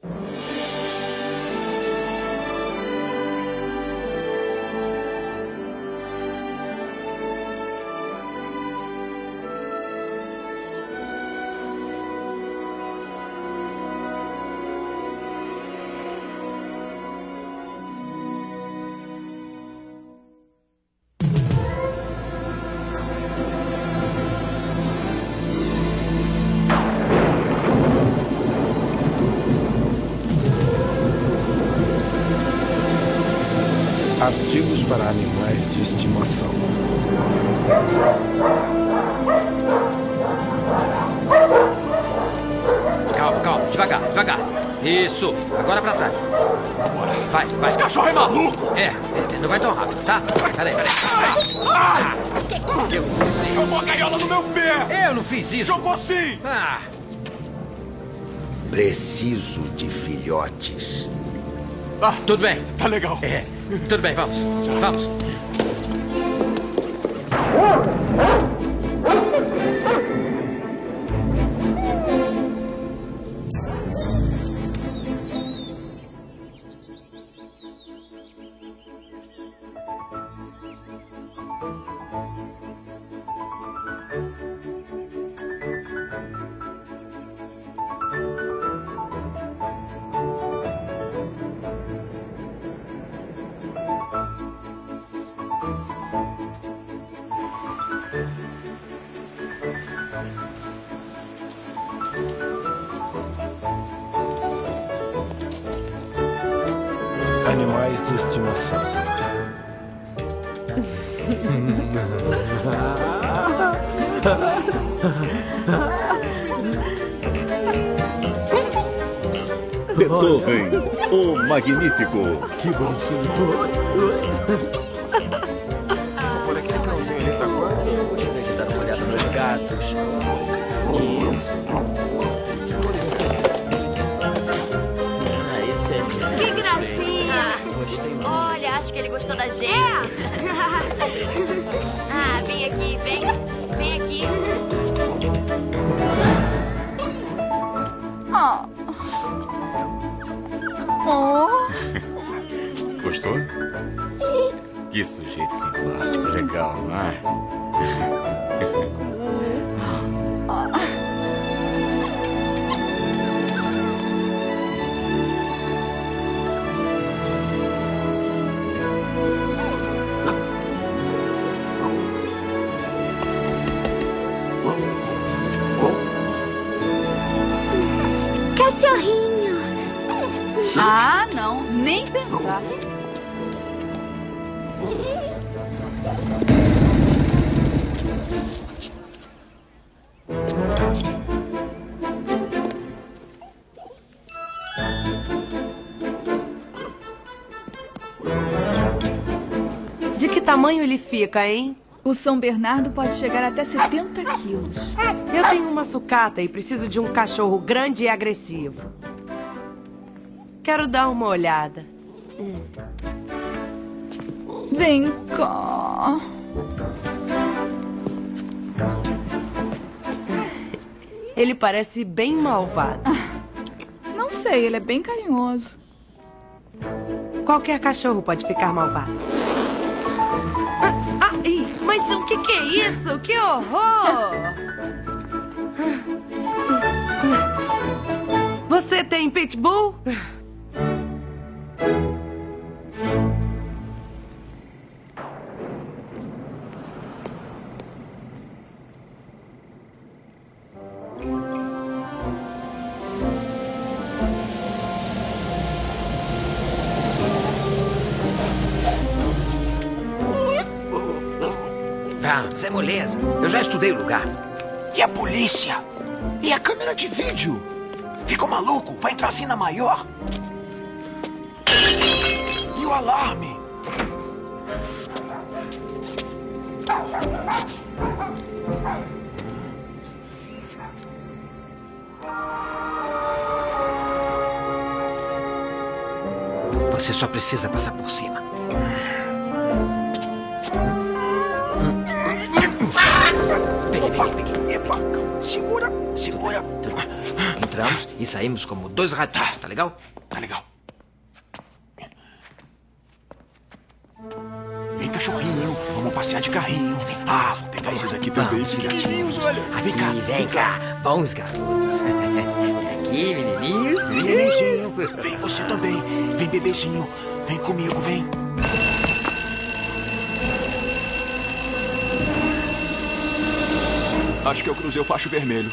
Artigos para animais de estimação. Calma, calma. Devagar. Isso. Agora pra trás. Vai. Esse cachorro é maluco! Não vai tão rápido, tá? Peraí. Eu fiz. Jogou a gaiola no meu pé! Eu não fiz isso. Jogou sim! Preciso de filhotes. Tudo bem. Tá legal. Tudo bem, vamos. Animais de estimação. Beethoven, o Magnífico. Que bonitinho. Por aquele cãozinho ali, tá quanto? Eu gostaria de dar uma olhada nos gatos. Isso. Esse é lindo. Que gracinha! Gostei muito. Olha, acho que ele gostou da gente. Vem aqui, vem aqui. Gostou? Que sujeito simpático, legal, não é? Cachorrinho. Não, nem pensar. De que tamanho ele fica, hein? O São Bernardo pode chegar até 70 quilos. Eu tenho uma sucata e preciso de um cachorro grande e agressivo. Quero dar uma olhada. Vem cá. Ele parece bem malvado. Não sei, ele é bem carinhoso. Qualquer cachorro pode ficar malvado. Mas o que é isso? Que horror! Você tem pitbull? Vamos, é moleza. Eu já estudei o lugar. E a polícia? E a câmera de vídeo? Ficou maluco? Vai entrar assim na maior? E o alarme? Você só precisa passar por cima. Peguei. Epa, segura. Tudo entramos e saímos como 2 ratinhos, tá legal? Tá legal. Vem, cachorrinho. Vamos passear de carrinho. Ah, vou pegar esses aqui também. Vamos, Pequenininhos, olha. Aqui, vem cá. Bons garotos. Aqui, menininhos. Nenenzinho. Isso. Vem você também. Vem, bebezinho. Vem comigo, vem. Acho que eu cruzei o facho vermelho.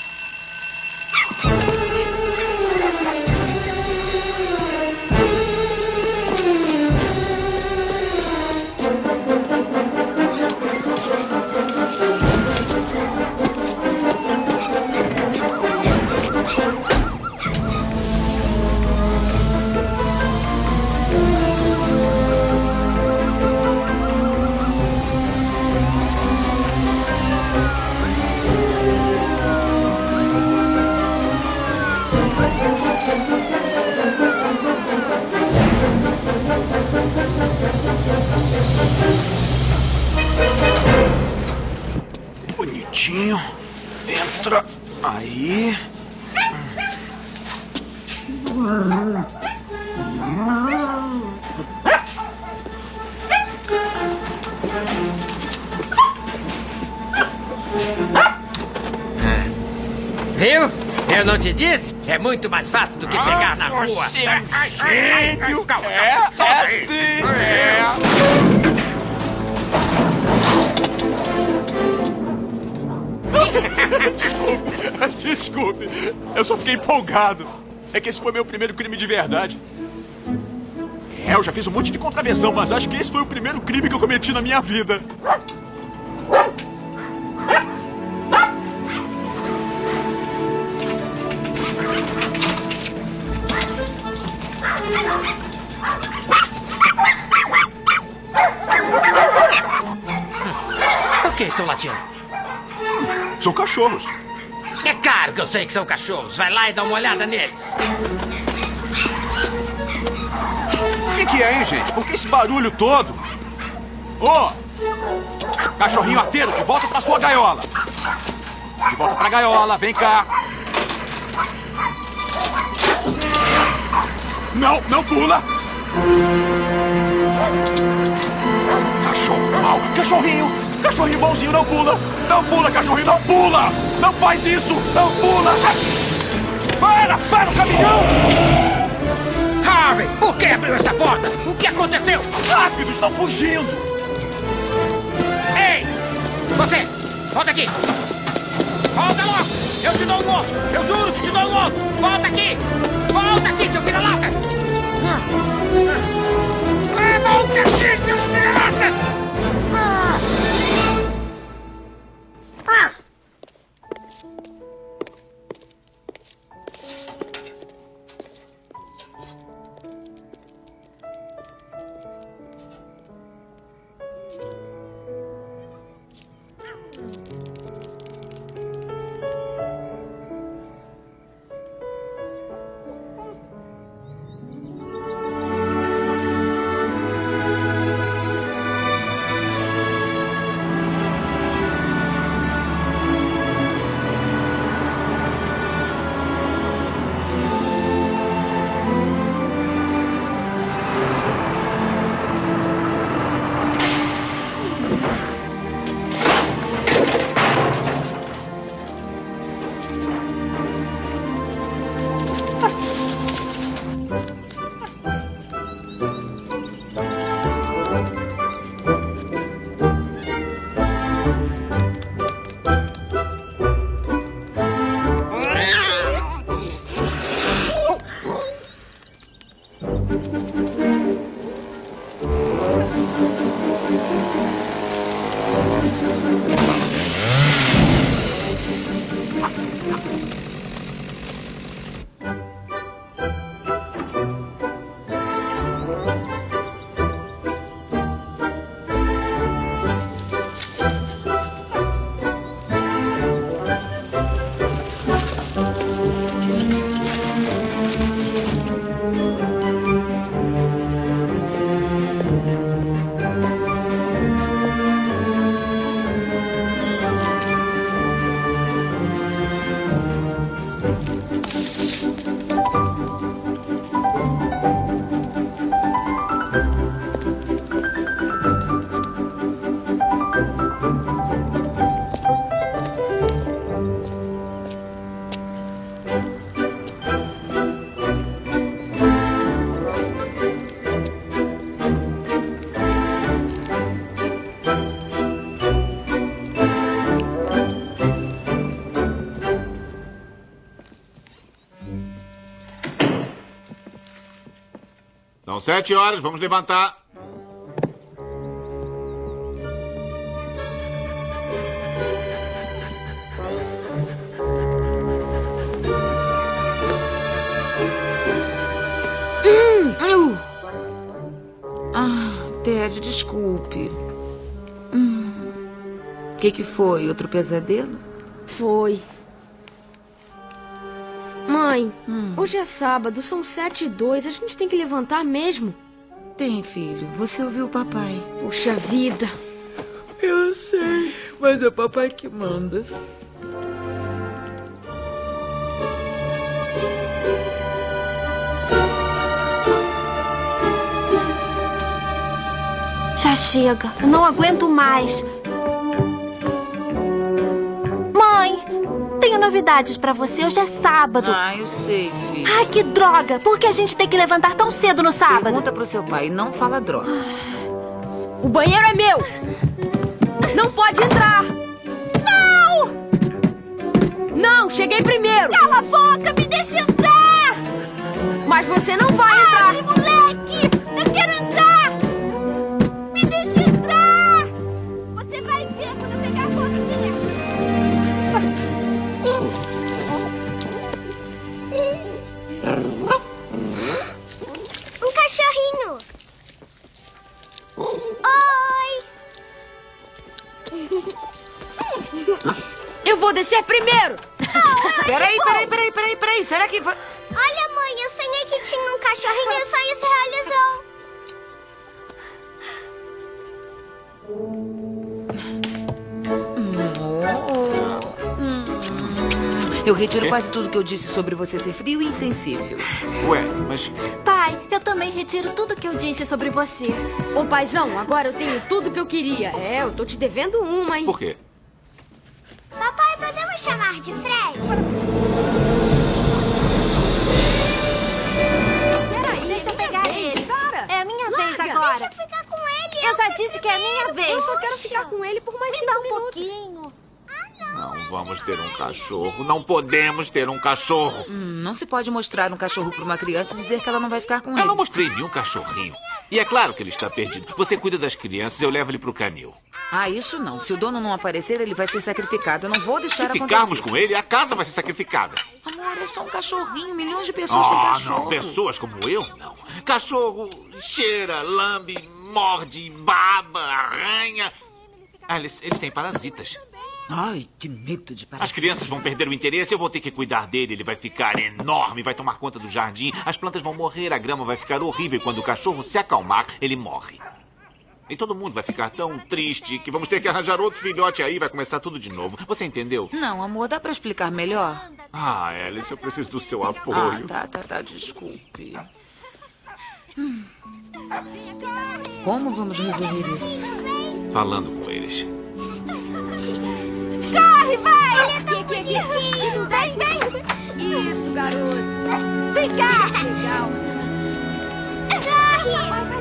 Bonitinho. Entra aí. Viu? Eu não te disse? É muito mais fácil do que pegar na rua. Calma, solta aí. Desculpe, eu só fiquei empolgado. É que esse foi meu primeiro crime de verdade. Eu já fiz um monte de contravenção, mas acho que esse foi o primeiro crime que eu cometi na minha vida. Por que estão latindo? São cachorros. É claro que eu sei que são cachorros. Vai lá e dá uma olhada neles. O que é, hein, gente? Por que esse barulho todo? Ô! Cachorrinho arteiro, de volta pra sua gaiola. De volta pra gaiola, vem cá. Não, não pula. Cachorro mau. Cachorrinho. Cachorrinho bonzinho, não pula. Não pula, cachorrinho, não pula. Não faz isso, não pula. Para o caminhão. Harvey, por que abriu essa porta? O que aconteceu? Rápido, estão fugindo. Ei! Você! Volta aqui! Volta logo! Eu te dou um osso! Eu juro que te dou um osso! Volta aqui! Volta aqui, seu vira-latas! Volta aqui, seu vira-latas! São 7 horas, vamos levantar. Ted, desculpe. O que foi? Outro pesadelo? Foi. Mãe, hoje é sábado, são 7h02. A gente tem que levantar mesmo. Tem, filho. Você ouviu o papai. Puxa vida. Eu sei, mas é o papai que manda. Já chega, eu não aguento mais. Mãe, tenho novidades pra você. Hoje é sábado. Ah, eu sei, filho. Ai, que droga! Por que a gente tem que levantar tão cedo no sábado? Pergunta pro seu pai, não fala droga. O banheiro é meu! Não pode entrar! Não! Não, cheguei primeiro! Cala a boca, me deixa entrar! Mas você não vai entrar! Abre, moleque! Eu quero entrar! Me deixa entrar! Você vai ver quando eu pegar você! Um cachorrinho! Oi! Eu vou descer primeiro! Peraí. Será que... Olha, mãe, eu sonhei que tinha um cachorrinho e o sonho se realizou. Eu retiro quase tudo que eu disse sobre você ser frio e insensível. Ué, mas... Pai, eu também retiro tudo que eu disse sobre você. Ô, paizão, agora eu tenho tudo que eu queria. É, eu tô te devendo uma, hein? Por quê? Papai, podemos chamar de Fred? Peraí, Deixa eu pegar ele. Cara. É a minha vez Larga. agora. Deixa eu ficar com ele. Eu já disse que é a minha vez. Eu só quero ficar com ele por mais Me 5 dá um minutos. pouquinho. Não vamos ter um cachorro. Não podemos ter um cachorro. Não se pode mostrar um cachorro para uma criança e dizer que ela não vai ficar com ele. Eu não mostrei nenhum cachorrinho. E é claro que ele está perdido. Você cuida das crianças, eu levo ele pro canil. Ah, isso não. Se o dono não aparecer, ele vai ser sacrificado. Eu não vou deixar Se acontecer. ficarmos com ele, a casa vai ser sacrificada. Amor, é só um cachorrinho. Milhões de pessoas têm cachorro. Não. Pessoas como eu, não. Cachorro cheira, lambe, morde, baba, arranha. Ah, eles têm parasitas. Ai, que medo de parasitas. As crianças vão perder o interesse, eu vou ter que cuidar dele. Ele vai ficar enorme, vai tomar conta do jardim. As plantas vão morrer, a grama vai ficar horrível. E quando o cachorro se acalmar, ele morre. E todo mundo vai ficar tão triste que vamos ter que arranjar outro filhote aí. Vai começar tudo de novo. Você entendeu? Não, amor, dá pra explicar melhor? Ah, Alice, eu preciso do seu apoio. Tá, desculpe. Como vamos resolver isso? Falando com eles. Corre, vai! Aqui. Vem. Isso, garoto. Vem cá! Legal. Corre! Vai.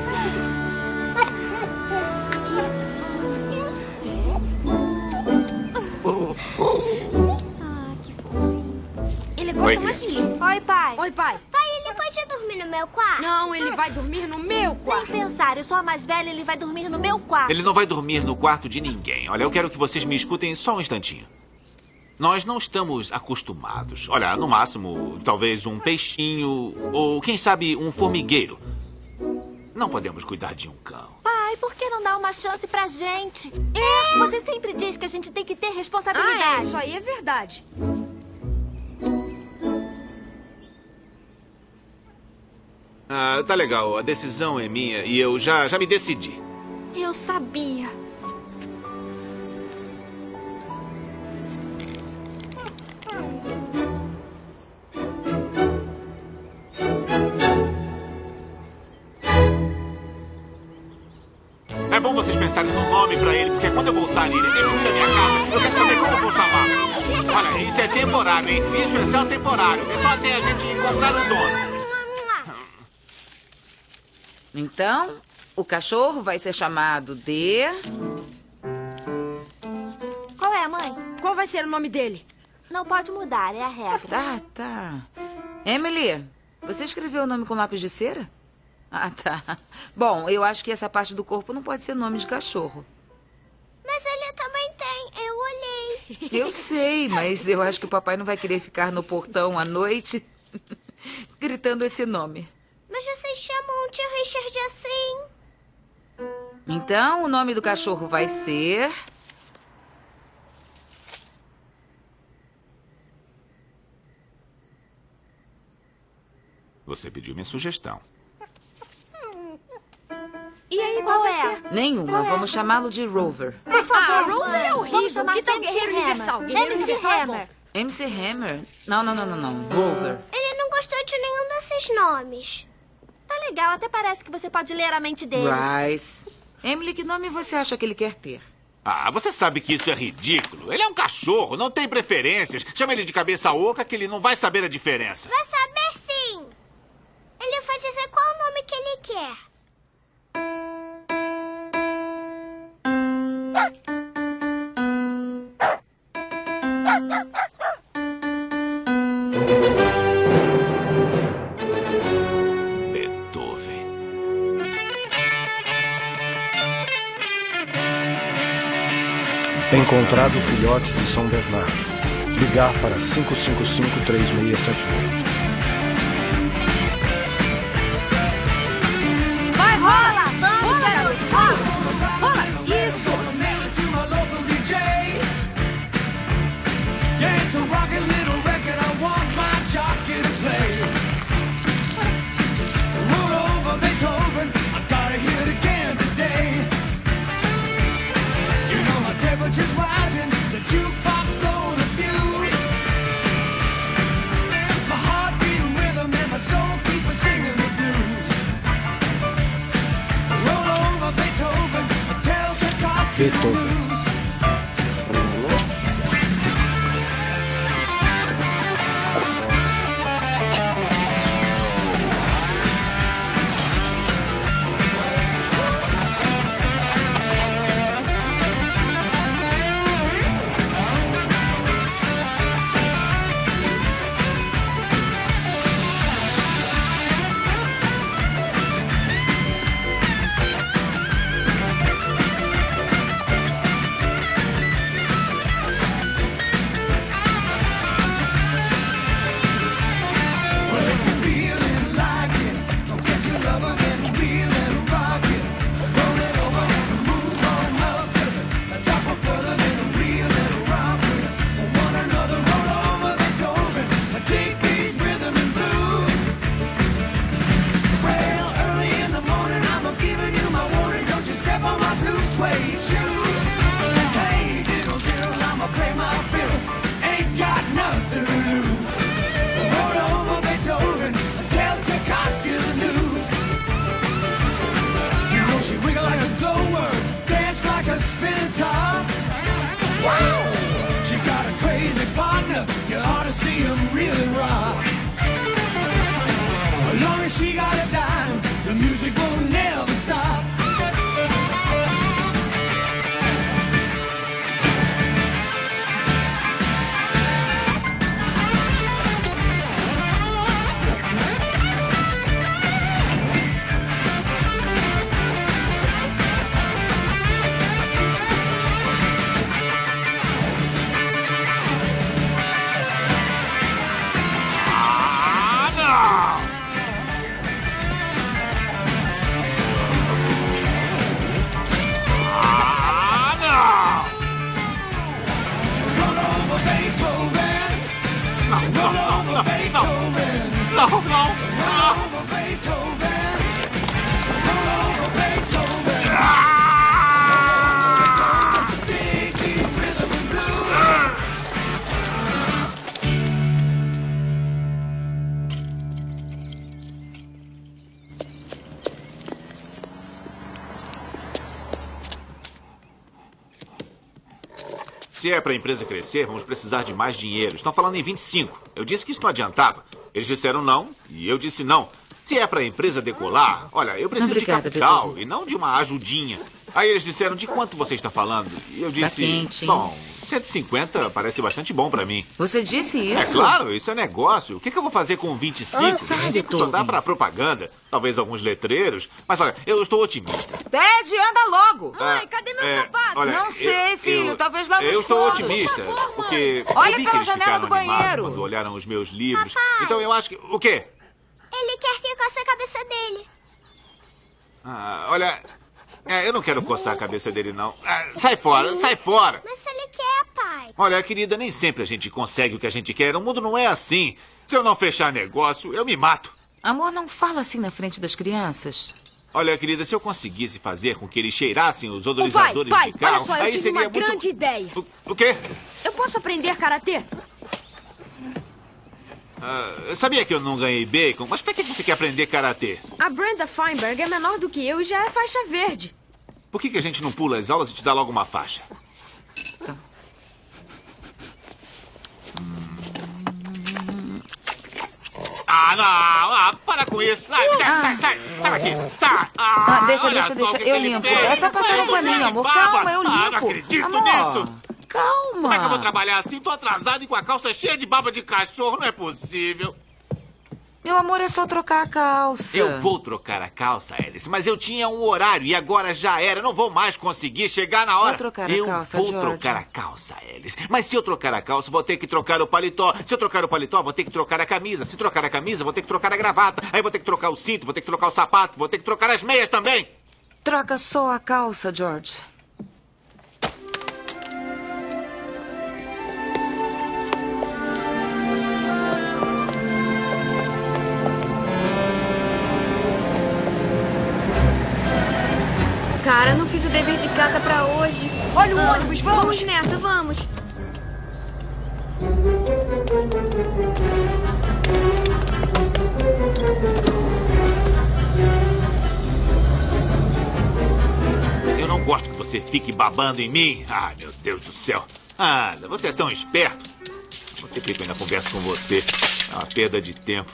Ele gosta mais de mim. Oi, pai. Oi, pai. Pai, ele pode dormir no meu quarto? Não, ele vai dormir no meu quarto. Nem pensar, eu sou a mais velha, ele vai dormir no meu quarto. Ele não vai dormir no quarto de ninguém. Olha, eu quero que vocês me escutem só um instantinho. Nós não estamos acostumados. Olha, no máximo, talvez um peixinho ou, quem sabe, um formigueiro. Não podemos cuidar de um cão. Pai, por que não dá uma chance pra gente? Você sempre diz que a gente tem que ter Ah, responsabilidade. isso aí é verdade. Ah, tá legal. A decisão é minha e eu já me decidi. Eu sabia. É bom vocês pensarem no nome pra ele, porque quando eu voltar e ele destruir a minha casa, eu quero saber como eu vou chamar. Olha, isso é temporário, hein? Isso é só temporário. É só até a gente encontrar um dono. Então, o cachorro vai ser chamado de... Qual é, mãe? Qual vai ser o nome dele? Não pode mudar, é a regra. Tá. Emily, você escreveu o nome com lápis de cera? Ah, tá. Bom, eu acho que essa parte do corpo não pode ser nome de cachorro. Mas ele também tem, eu olhei. Eu sei, mas eu acho que o papai não vai querer ficar no portão à noite gritando esse nome. Mas vocês chamam o tio Richard assim? Então, o nome do cachorro vai ser... Você pediu minha sugestão. E aí, qual é? Nenhuma. Vamos chamá-lo de Rover. Por favor, Rover é horrível. Vamos Que tal chamar de Guerreiro Universal? Guerreiro MC Universal é bom. Hammer. MC Hammer? Não. Rover. Ele não gostou de nenhum desses nomes. Tá legal, até parece que você pode ler a mente dele. Bryce. Emily, que nome você acha que ele quer ter? Ah, você sabe que isso é ridículo. Ele é um cachorro, não tem preferências. Chama ele de cabeça oca que ele não vai saber a diferença. Vai saber sim. Ele vai dizer qual o nome que ele quer. Beethoven. Encontrado o filhote de São Bernardo. Ligar para 555-3678. Vai, rola! Vamos, garoto! Rola! Isso! Beethoven. Se é para a empresa crescer, vamos precisar de mais dinheiro. Estão falando em 25. Eu disse que isso não adiantava. Eles disseram não e eu disse não. Se é para a empresa decolar, olha, eu preciso de capital e não de uma ajudinha. Aí eles disseram, de quanto você está falando? E eu disse, quente, hein? bom, 150 parece bastante bom pra mim. Você disse isso? É claro, isso é negócio. O que eu vou fazer com 25? Sai, 25 só dá pra propaganda. Talvez alguns letreiros. Mas olha, eu estou otimista. Ted, anda logo. Mãe, cadê meu sapato? Olha, não sei, filho. Talvez lá no Eu estou fundo. otimista, porque Olha eu vi que pela eles janela ficaram do banheiro. animados quando olharam os meus livros. Papai. Então eu acho que... O quê? Ele quer que eu coce a cabeça dele. Olha... eu não quero coçar a cabeça dele, não. Sai fora, sai fora. Mas se ele quer, pai. Olha, querida, nem sempre a gente consegue o que a gente quer. O mundo não é assim. Se eu não fechar negócio, eu me mato. Amor, não fala assim na frente das crianças. Olha, querida, se eu conseguisse fazer com que eles cheirassem os odorizadores pai, de carro, olha só, eu aí tive seria uma grande ideia. O quê? Eu posso aprender karatê? Sabia que eu não ganhei bacon? Mas pra que você quer aprender karatê? A Brenda Feinberg é menor do que eu e já é faixa verde. Por que a gente não pula as aulas e te dá logo uma faixa? Tá. Não! Para com isso! Sai daqui! Sai! Deixa. Eu limpo. É só passar um paninho, amor. Calma, eu limpo. Não acredito amor, nisso! Calma. Como é que eu vou trabalhar assim? Tô atrasado e com a calça cheia de baba de cachorro. Não é possível. Meu amor, é só trocar a calça. Eu vou trocar a calça, Alice, mas eu tinha um horário e agora já era. Não vou mais conseguir chegar na hora. Vou trocar a calça, Eu vou trocar a calça, Alice. Mas se eu trocar a calça, vou ter que trocar o paletó. Se eu trocar o paletó, vou ter que trocar a camisa. Se trocar a camisa, vou ter que trocar a gravata. Aí vou ter que trocar o cinto, vou ter que trocar o sapato, vou ter que trocar as meias também. Troca só a calça, George. Cara, não fiz o dever de casa pra hoje. Olha o ônibus, vamos nessa, vamos. Eu não gosto que você fique babando em mim. Ai, meu Deus do céu. Ana, você é tão esperto. Você fica ainda conversa com você. É uma perda de tempo.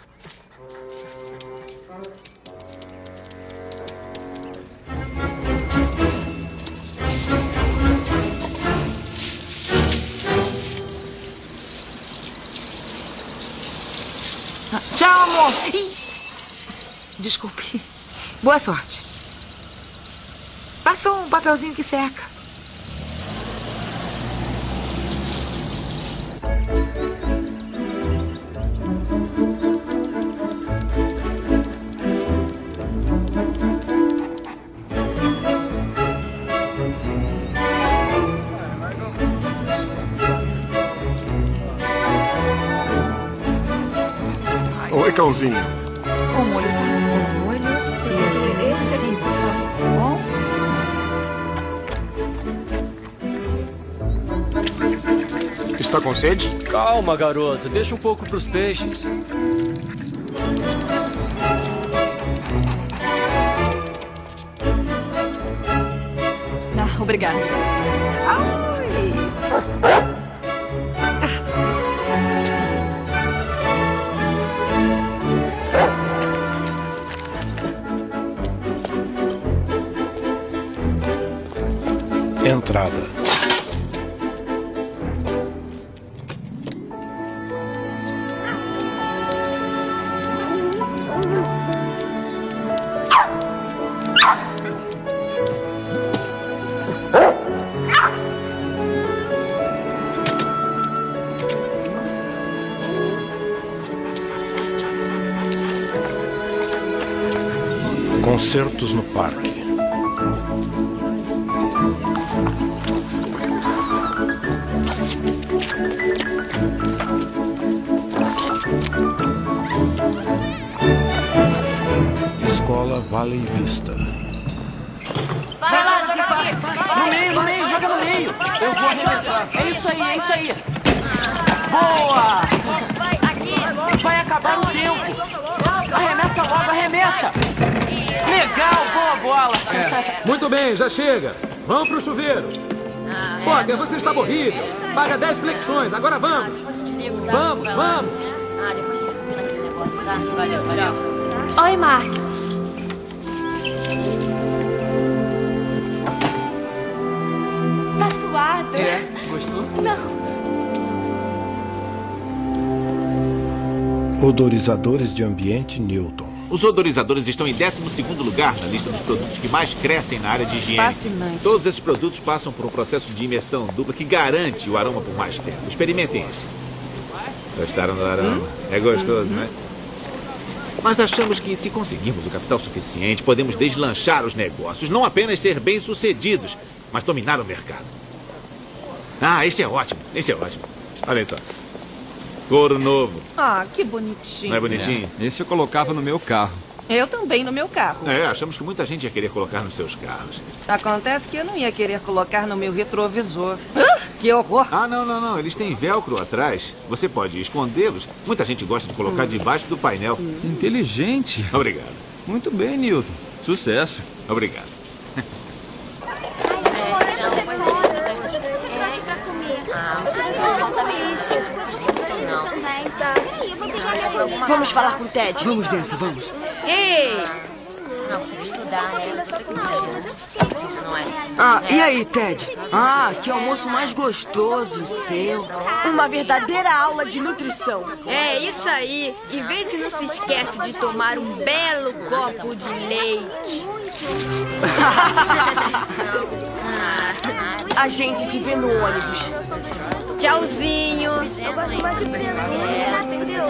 Tchau, amor. Desculpe. Boa sorte. Passa um papelzinho que seca. Oi, cãozinho. Com molho. E assim, por favor. Bom? Está com sede? Calma, garoto. Deixa um pouco pros peixes. Obrigada. Entrada. Concertos no parque. Escola Vale Vista. Vai lá, joga aqui. No meio, joga no meio. Eu vou arremessar. É isso aí. Boa! Vai acabar o tempo. Arremessa logo, arremessa. Legal, boa bola. Muito bem, já chega. Vamos pro chuveiro. Potter, você estava horrível. Paga 10 flexões, agora vamos. Vamos. Depois a gente combina aquele negócio, tá? Valeu. Oi, Mark. nada. É, gostou? Não. Odorizadores de ambiente Newton. Os odorizadores estão em 12º lugar na lista dos produtos que mais crescem na área de higiene. Fascinante. Todos esses produtos passam por um processo de imersão dupla que garante o aroma por mais tempo. Experimentem este. Gostaram do aroma? É gostoso, não é? Mas achamos que se conseguirmos o capital suficiente, podemos deslanchar os negócios. Não apenas ser bem-sucedidos, mas dominar o mercado. Ah, este é ótimo. Este é ótimo. Olha só. Couro novo. Ah, que bonitinho. Não é bonitinho? Esse eu colocava no meu carro. Eu também no meu carro. É, achamos que muita gente ia querer colocar nos seus carros. Acontece que eu não ia querer colocar no meu retrovisor. Que horror. Ah, não. Eles têm velcro atrás. Você pode escondê-los. Muita gente gosta de colocar debaixo do painel. Inteligente. Obrigado. Muito bem, Newton. Sucesso. Obrigado. Vamos falar com o Ted. Vamos nessa, vamos. Ei! Não, precisa estudar, né? Não é? Ah, e aí, Ted? Ah, que almoço mais gostoso, seu. Uma verdadeira aula de nutrição. É isso aí. E vê se não se esquece de tomar um belo copo de leite. A gente se vê no ônibus. Tchauzinho. Eu gosto mais de brasileiro. Entendeu?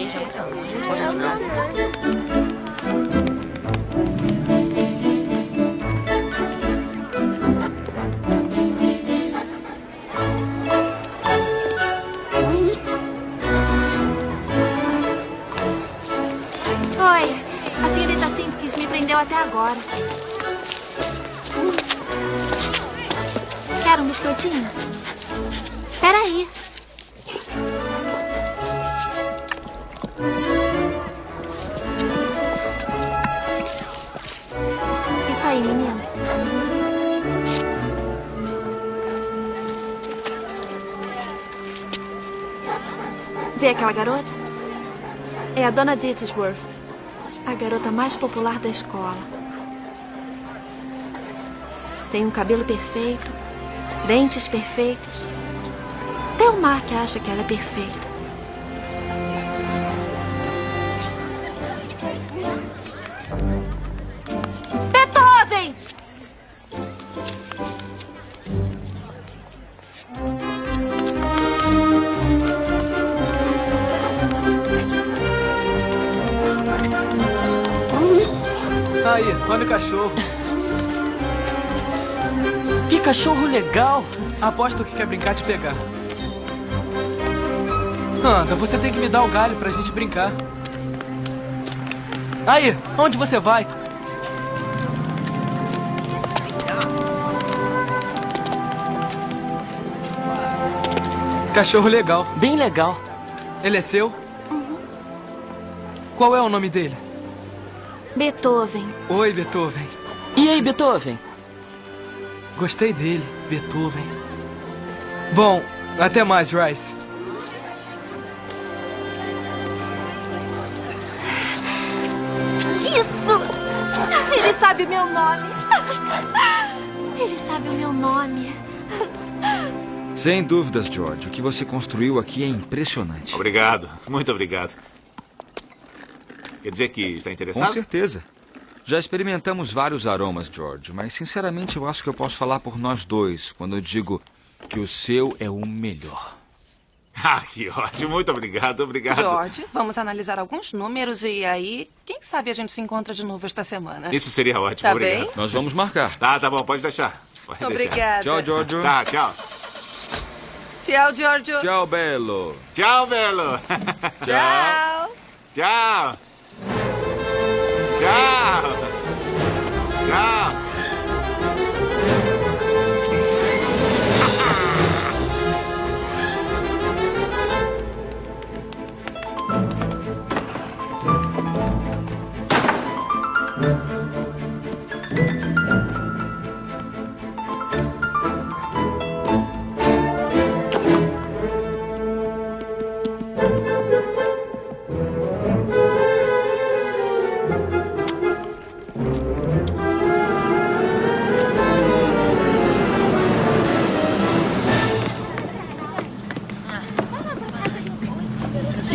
Oi, a senhorita Simpkins me prendeu até agora. Quer um biscoitinho? Peraí. Isso aí, menino. Vê aquela garota? É a Dona Ditchworth, a garota mais popular da escola. Tem um cabelo perfeito, dentes perfeitos. Até o Mark acha que ela é perfeita. Beethoven! Aí, olha o cachorro. Que cachorro legal. Aposto que quer brincar de pegar. Anda, você tem que me dar o galho pra gente brincar. Aí, onde você vai? Cachorro legal. Bem legal. Ele é seu? Qual é o nome dele? Beethoven. Oi, Beethoven. E aí, Beethoven? Gostei dele, Beethoven. Bom, até mais, Rice. Isso! Ele sabe o meu nome. Ele sabe o meu nome. Sem dúvidas, George. O que você construiu aqui é impressionante. Obrigado. Muito obrigado. Quer dizer que está interessado? Com certeza. Já experimentamos vários aromas, George, mas sinceramente eu acho que eu posso falar por nós dois quando eu digo que o seu é o melhor. Ah, que ótimo. Muito obrigado, obrigado. George, vamos analisar alguns números e aí, quem sabe a gente se encontra de novo esta semana. Isso seria ótimo, Tá obrigado. bem? Nós vamos marcar. Tá bom, pode deixar. Pode Obrigada. deixar. Tchau, George. Tá, tchau. Tchau, Giorgio. Tchau, Belo. Tchau, Belo. Tchau. Tchau. Tchau. Tchau.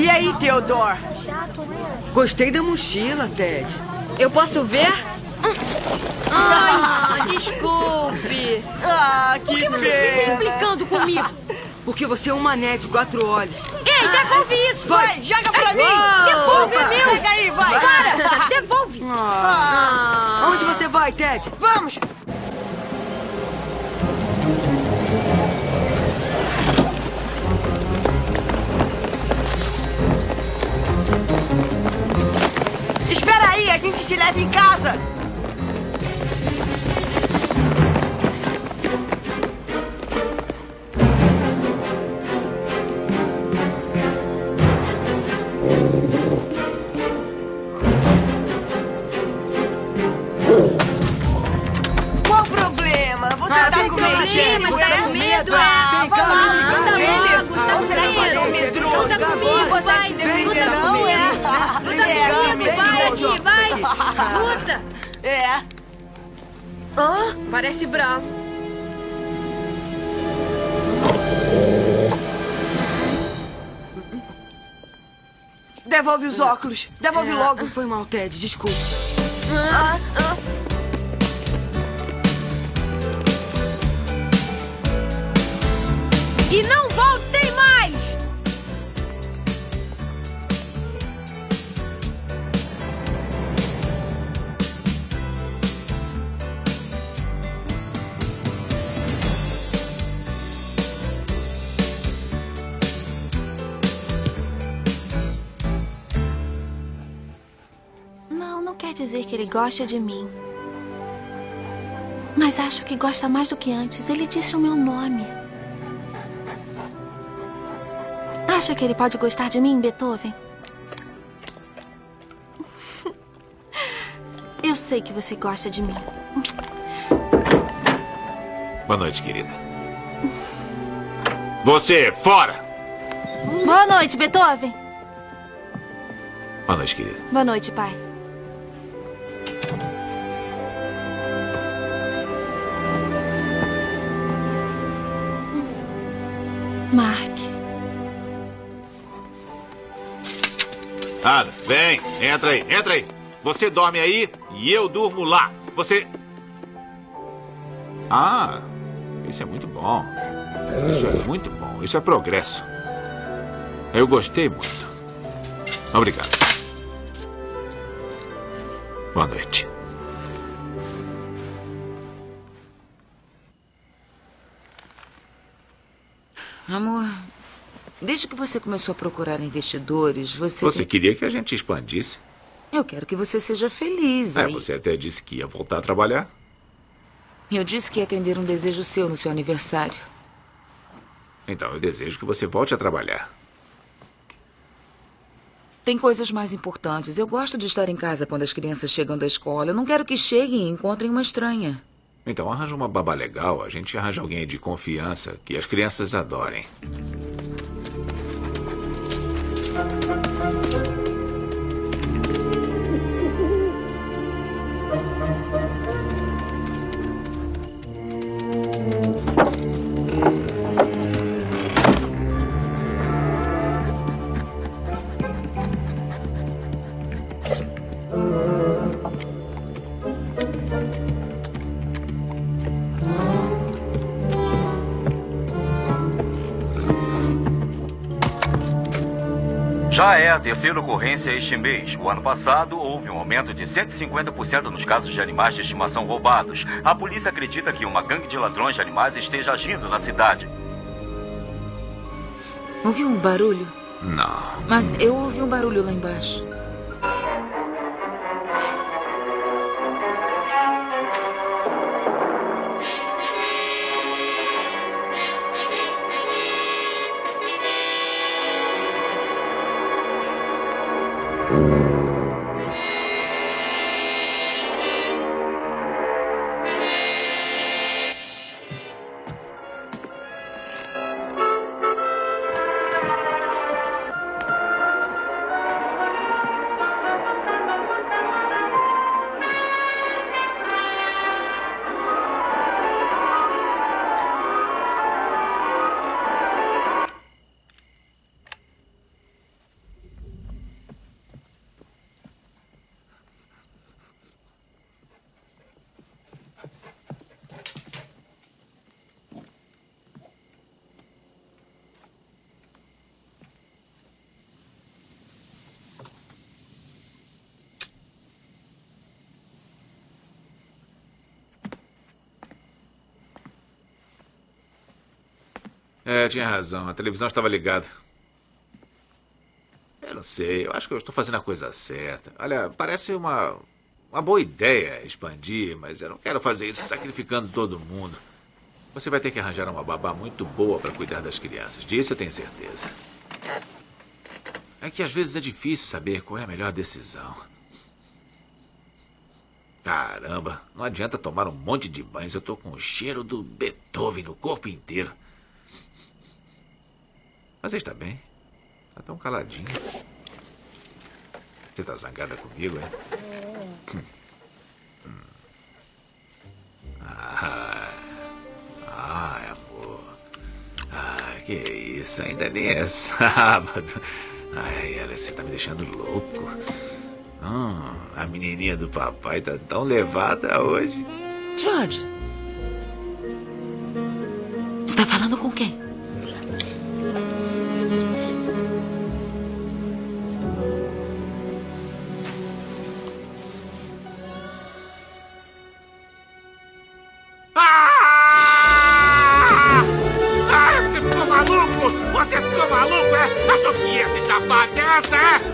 E aí, Theodore? Gostei da mochila, Ted. Eu posso ver? Ai, desculpe. Que Por que vocês vivem implicando comigo? Porque você é um mané de 4 olhos. Ei, devolve isso! Vai, joga pra mim! Devolve, Opa, meu! pega aí, vai! Para! Devolve! Onde você vai, Ted? Vamos! Espera aí, a gente te leva em casa! Qual o problema? Você tá com medo, gente? Você tá com medo? Vem cá, anda ele. logo, tá Você vai fazer um medroso. Luta comigo, vai! Luta comigo, vai aqui, vai! Luta! Parece bravo. Devolve os óculos. Devolve logo. Foi mal, Ted. Desculpa. E não voltem mais! Não quer dizer que ele gosta de mim. Mas acho que gosta mais do que antes. Ele disse o meu nome. Acha que ele pode gostar de mim, Beethoven? Eu sei que você gosta de mim. Boa noite, querida. Você, fora! Boa noite, Beethoven. Boa noite, querida. Boa noite, pai. Mark. Ada, vem, entra aí, entra aí. Você dorme aí e eu durmo lá. Você... Ah, isso é muito bom. Isso é muito bom, isso é progresso. Eu gostei muito. Obrigado. Boa noite. Amor, desde que você começou a procurar investidores, Você queria que a gente expandisse? Eu quero que você seja feliz. Aí. Você até disse que ia voltar a trabalhar. Eu disse que ia atender um desejo seu no seu aniversário. Então eu desejo que você volte a trabalhar. Tem coisas mais importantes. Eu gosto de estar em casa quando as crianças chegam da escola. Eu não quero que cheguem e encontrem uma estranha. Então arranja uma babá legal. A gente arranja alguém de confiança que as crianças adorem. Já é a terceira ocorrência este mês. O ano passado, houve um aumento de 150% nos casos de animais de estimação roubados. A polícia acredita que uma gangue de ladrões de animais esteja agindo na cidade. Ouviu um barulho? Não. Mas eu ouvi um barulho lá embaixo. É, tinha razão. A televisão estava ligada. Eu não sei. Eu acho que eu estou fazendo a coisa certa. Olha, parece uma boa ideia expandir, mas eu não quero fazer isso sacrificando todo mundo. Você vai ter que arranjar uma babá muito boa para cuidar das crianças. Disso eu tenho certeza. É que às vezes é difícil saber qual é a melhor decisão. Caramba, não adianta tomar um monte de banhos. Eu tô com o cheiro do Beethoven no corpo inteiro. Mas você está bem? Tá tão caladinho. Você tá zangada comigo, é? Amor. Que isso, ainda nem é sábado. Ai, Alice, você tá me deixando louco. A menininha do papai tá tão levada hoje. George. Você tá falando com quem? Você ficou maluco? Você ficou maluco, é? Achou que ia se safar dessa, é?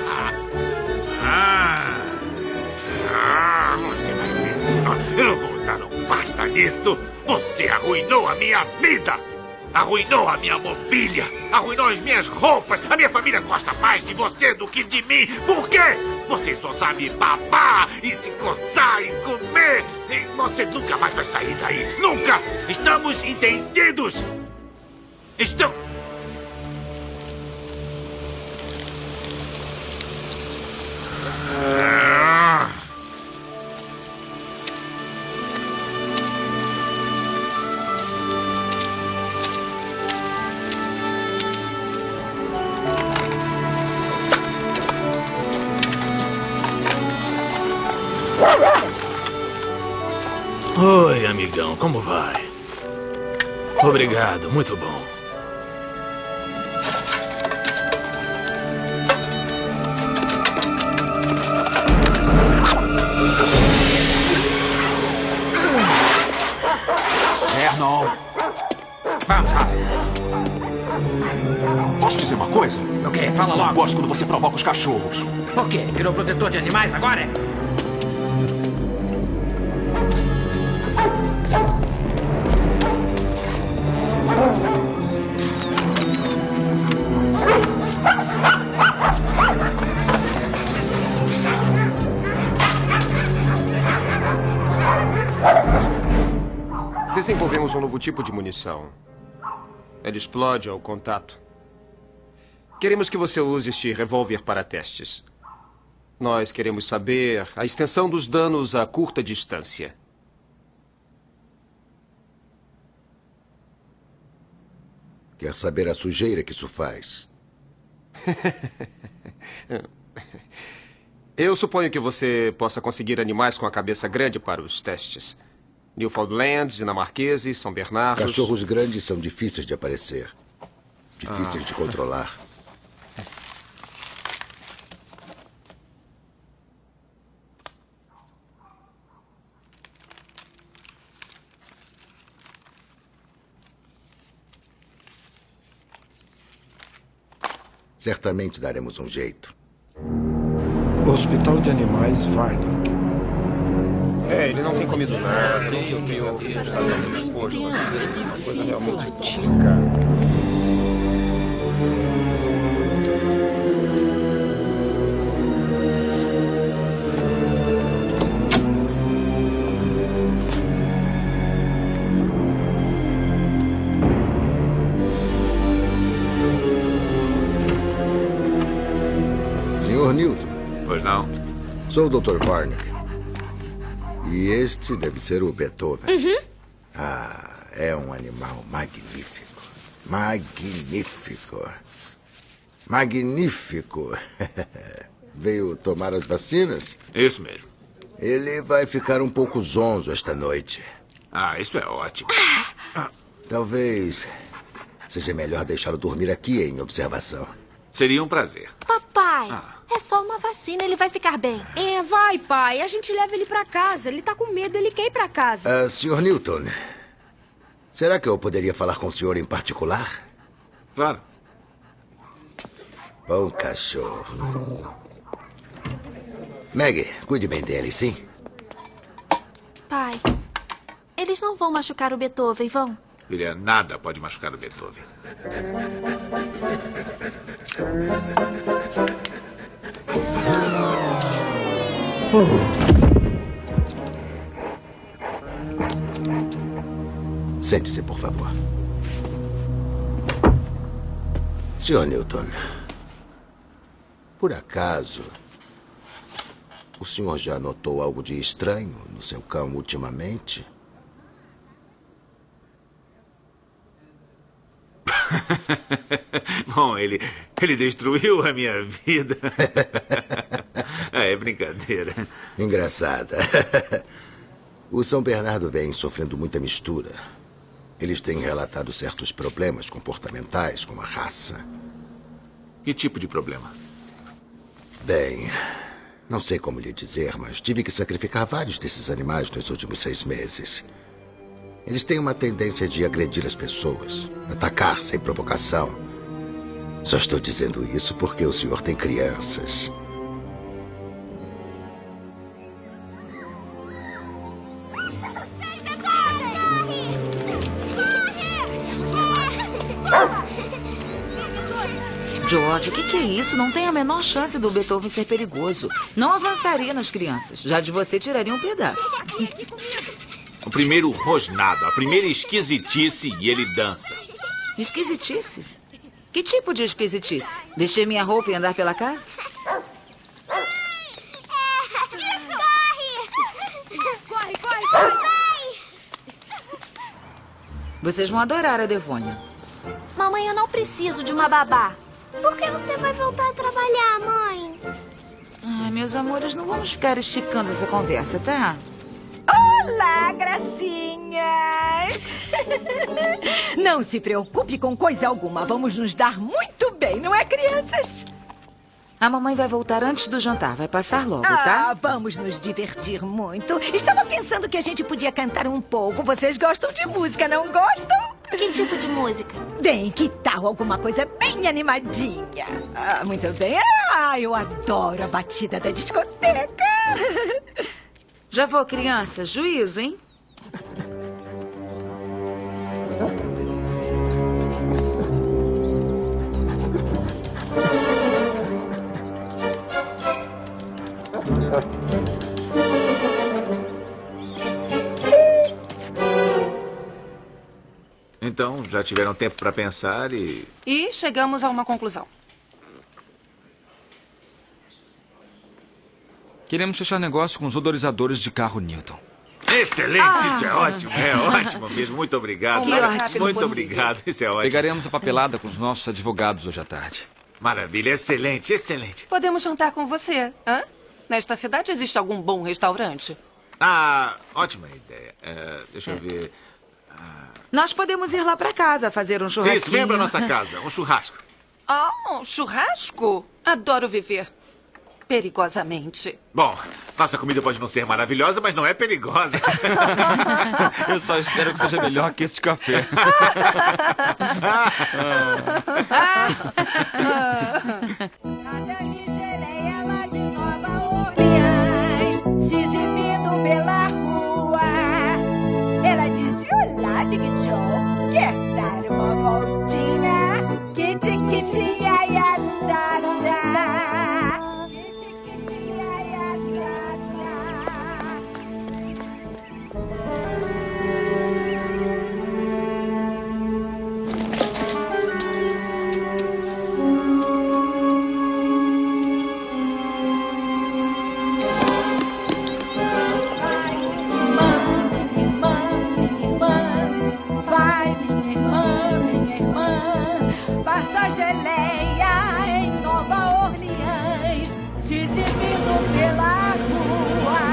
Você vai ver só. Eu vou dar um basta nisso. Você arruinou a minha vida. Arruinou a minha mobília. Arruinou as minhas roupas. A minha família gosta mais de você do que de mim. Por quê? Você só sabe babar e se coçar e comer. E você nunca mais vai sair daí. Nunca. Estamos entendidos? Estamos... Oi, amigão, como vai? Obrigado, muito bom. Vernon! Vamos lá. Posso dizer uma coisa? O quê? Fala logo. Não gosto quando você provoca os cachorros. O quê? Virou protetor de animais agora? Desenvolvemos um novo tipo de munição. Ele explode ao contato. Queremos que você use este revólver para testes. Nós queremos saber a extensão dos danos a curta distância. Quer saber a sujeira que isso faz? Eu suponho que você possa conseguir animais com a cabeça grande para os testes. Newfoundlands, dinamarqueses, São Bernardos... Cachorros grandes são difíceis de aparecer. Difíceis de controlar. Certamente daremos um jeito. Hospital de Animais Varnick. Ele não tem comido nada. Sei o que eu ouvi. Está dando exposto. Uma coisa realmente complicada. Sr. Newton. Pois não? Sou o Dr. Varnick. E este deve ser o Beethoven. Uhum. É um animal magnífico. Magnífico. Magnífico. Veio tomar as vacinas? Isso mesmo. Ele vai ficar um pouco zonzo esta noite. Isso é ótimo. Talvez seja melhor deixá-lo dormir aqui em observação. Seria um prazer. Papai, é só uma vacina, ele vai ficar bem. Vai, pai. A gente leva ele pra casa. Ele tá com medo, ele quer ir pra casa. Sr. Newton, Será que eu poderia falar com o senhor em particular? Claro. Bom cachorro. Maggie, cuide bem dele, sim? Pai, eles não vão machucar o Beethoven, vão? Filha, nada pode machucar o Beethoven. Sente-se, por favor. Sr. Newton, por acaso, o senhor já notou algo de estranho no seu cão ultimamente? Bom, ele destruiu a minha vida. É brincadeira. Engraçada. O São Bernardo vem sofrendo muita mistura. Eles têm relatado certos problemas comportamentais com a raça. Que tipo de problema? Bem, não sei como lhe dizer, mas tive que sacrificar vários desses animais nos últimos 6 meses. Eles têm uma tendência de agredir as pessoas, atacar sem provocação. Só estou dizendo isso porque o senhor tem crianças. George, o que é isso? Não tem a menor chance do Beethoven ser perigoso. Não avançaria nas crianças. Já de você tiraria um pedaço. O primeiro rosnado, a primeira esquisitice e ele dança. Esquisitice? Que tipo de esquisitice? Vestir minha roupa e andar pela casa? Corre, corre, corre! Vocês vão adorar a Devônia. Mamãe, eu não preciso de uma babá. Por que você vai voltar a trabalhar, mãe? Ai, meus amores, não vamos ficar esticando essa conversa, tá? Olá, gracinhas! Não se preocupe com coisa alguma. Vamos nos dar muito bem, não é, crianças? A mamãe vai voltar antes do jantar. Vai passar logo, tá? Vamos nos divertir muito. Estava pensando que a gente podia cantar um pouco. Vocês gostam de música, não gostam? Que tipo de música? Bem, que tal alguma coisa bem animadinha? Muito bem. Eu adoro a batida da discoteca. Já vou, criança. Juízo, hein? Então, já tiveram tempo para pensar e... E chegamos a uma conclusão. Queremos fechar negócio com os odorizadores de carro Newton. Excelente, isso é ótimo mesmo. Muito obrigado. Muito obrigado, isso é ótimo. Pegaremos a papelada com os nossos advogados hoje à tarde. Maravilha, excelente, excelente. Podemos jantar com você, hã? Nesta cidade existe algum bom restaurante? Ótima ideia. Deixa eu ver... Nós podemos ir lá pra casa fazer um churrasquinho. Isso, vem pra nossa casa, um churrasco. Um churrasco? Adoro viver. Perigosamente. Bom, nossa comida pode não ser maravilhosa, mas não é perigosa. Eu só espero que seja melhor que este café. Madame Geleia lá de Nova Orleans, se exibindo pela rua. Ela disse: olá, Big Joe, quer dar uma voltinha? Kitty, kitty, ia, ia, da, da. Kitty, kitty, ia, ia, da, da. Vai, minha irmã, passa geleia em Nova Orleans, se exibindo pela rua.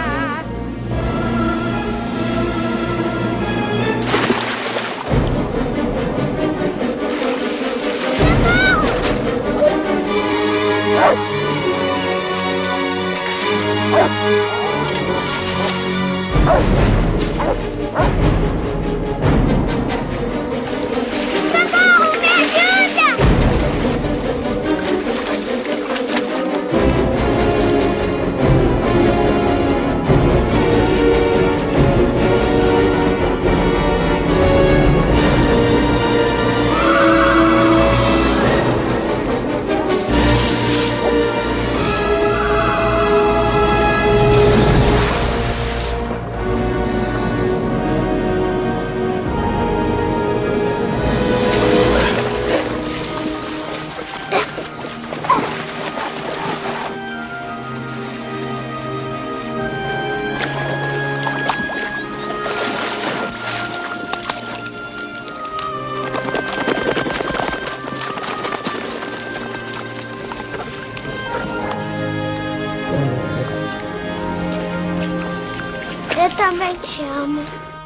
também te amo.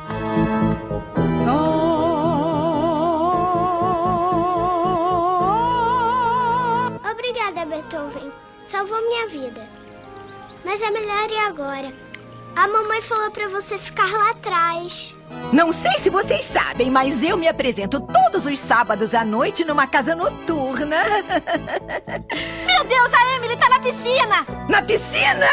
Obrigada, Beethoven. Salvou minha vida. Mas é melhor ir agora. A mamãe falou pra você ficar lá atrás. Não sei se vocês sabem, mas eu me apresento todos os sábados à noite numa casa noturna. Meu Deus, a Emily tá na piscina! Na piscina?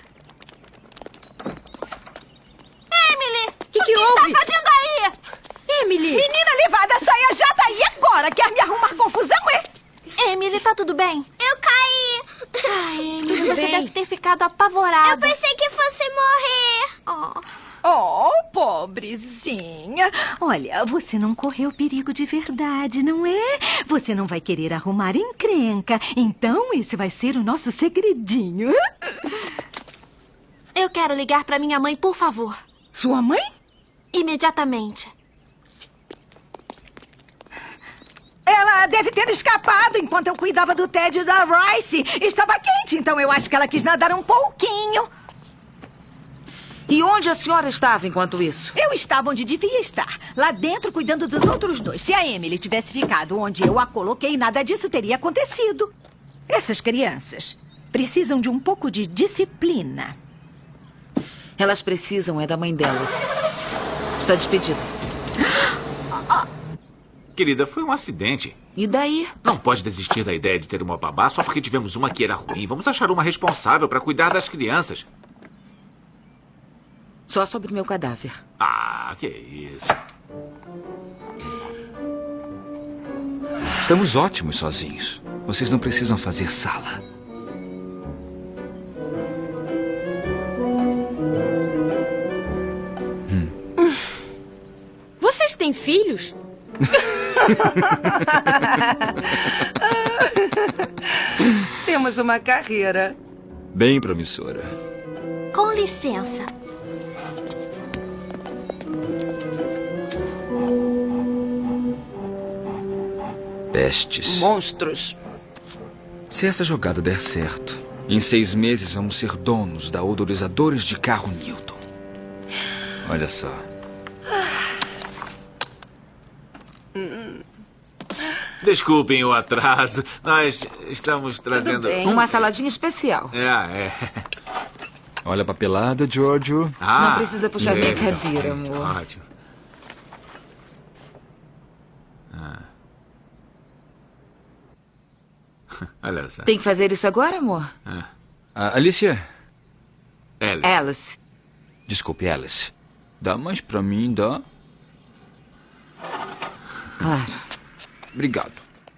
Emily! O que está houve? fazendo aí? Emily! Menina levada, saia já daí agora! Quer me arrumar confusão, é? Emily, tá tudo bem? Eu caí. Ai, Emily, tudo você bem. deve ter ficado apavorada. Eu pensei que fosse morrer. Oh, pobrezinha. Olha, você não correu perigo de verdade, não é? Você não vai querer arrumar encrenca. Então, esse vai ser o nosso segredinho. Eu quero ligar pra minha mãe, por favor. Sua mãe? Imediatamente. Ela deve ter escapado enquanto eu cuidava do Ted e da Rice. Estava quente, então eu acho que ela quis nadar um pouquinho. E onde a senhora estava enquanto isso? Eu estava onde devia estar, lá dentro cuidando dos outros dois. Se a Emily tivesse ficado onde eu a coloquei, nada disso teria acontecido. Essas crianças precisam de um pouco de disciplina. Elas precisam é da mãe delas. Está despedida. Querida, foi um acidente. E daí? Não pode desistir da ideia de ter uma babá só porque tivemos uma que era ruim. Vamos achar uma responsável para cuidar das crianças. Só sobre o meu cadáver. Ah, que isso. Estamos ótimos sozinhos. Vocês não precisam fazer sala. Vocês têm filhos? Temos uma carreira. Bem promissora. Com licença. Pestes. Monstros. Se essa jogada der certo, em 6 meses vamos ser donos da Odorizadores de Carro Newton. Olha só. Desculpem o atraso. Nós estamos trazendo... Uma saladinha especial. É. Olha a papelada, Giorgio. Não precisa puxar minha cadeira, amor. Ótimo. Olha só. Tem que fazer isso agora, amor? Alicia. Alice. Desculpe, Alice. Dá mais pra mim, dá? Claro. Obrigado.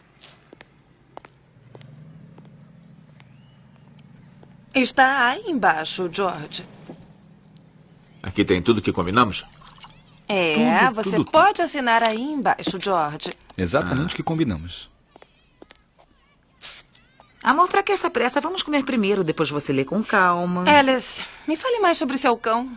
Está aí embaixo, George. Aqui tem tudo que combinamos? Você tudo. pode assinar aí embaixo, George. Exatamente o que combinamos. Amor, pra que essa pressa? Vamos comer primeiro, depois você lê com calma. Alice, me fale mais sobre seu cão.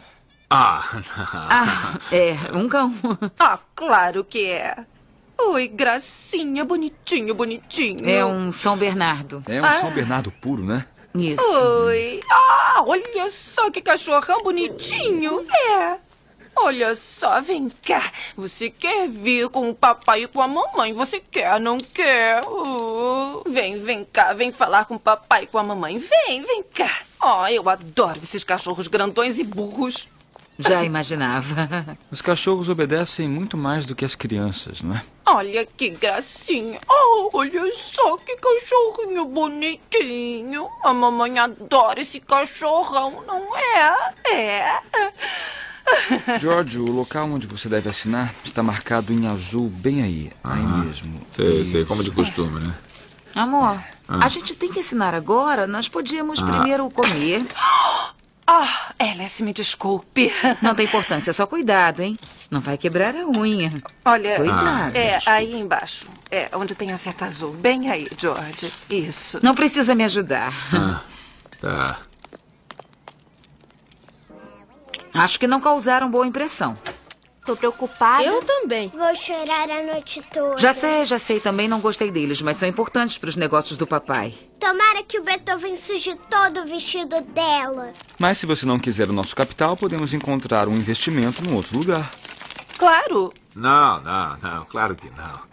É um cão. Claro que é. Oi, gracinha, bonitinho, bonitinho. É um São Bernardo. É um São Bernardo puro, né? Isso. Oi. Olha só que cachorrão bonitinho. Olha só, vem cá. Você quer vir com o papai e com a mamãe? Você quer, não quer? Vem cá, vem falar com o papai e com a mamãe. Vem cá. Eu adoro esses cachorros grandões e burros. Já imaginava. Os cachorros obedecem muito mais do que as crianças, não é? Olha que gracinha. Olha só que cachorrinho bonitinho. A mamãe adora esse cachorrão, não é? George, o local onde você deve assinar está marcado em azul bem aí. Aí mesmo. Sei, como de costume, né? Amor, a gente tem que assinar agora. Nós podíamos primeiro comer. Alice, me desculpe. Não tem importância, só cuidado, hein? Não vai quebrar a unha. Olha, Cuidado. Aí embaixo. Onde tem a seta azul. Bem aí, George. Isso. Não precisa me ajudar. Tá. Acho que não causaram boa impressão. Tô preocupada. Eu também. Vou chorar a noite toda. Já sei. Também não gostei deles, mas são importantes para os negócios do papai. Tomara que o Beethoven suje todo o vestido dela. Mas se você não quiser o nosso capital, podemos encontrar um investimento em outro lugar. Claro. Não, claro que não.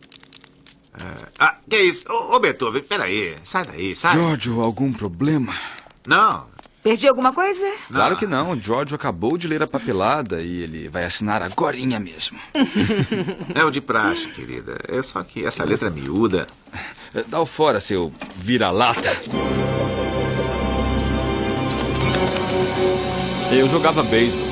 Que isso? Ô, Beethoven, peraí. Sai daí, sai. George, algum problema? Não. Perdi alguma coisa? Claro que não. O George acabou de ler a papelada e ele vai assinar agorinha mesmo. É o de praxe, querida. É só que essa letra miúda... Dá o fora, seu vira-lata. Eu jogava beisebol.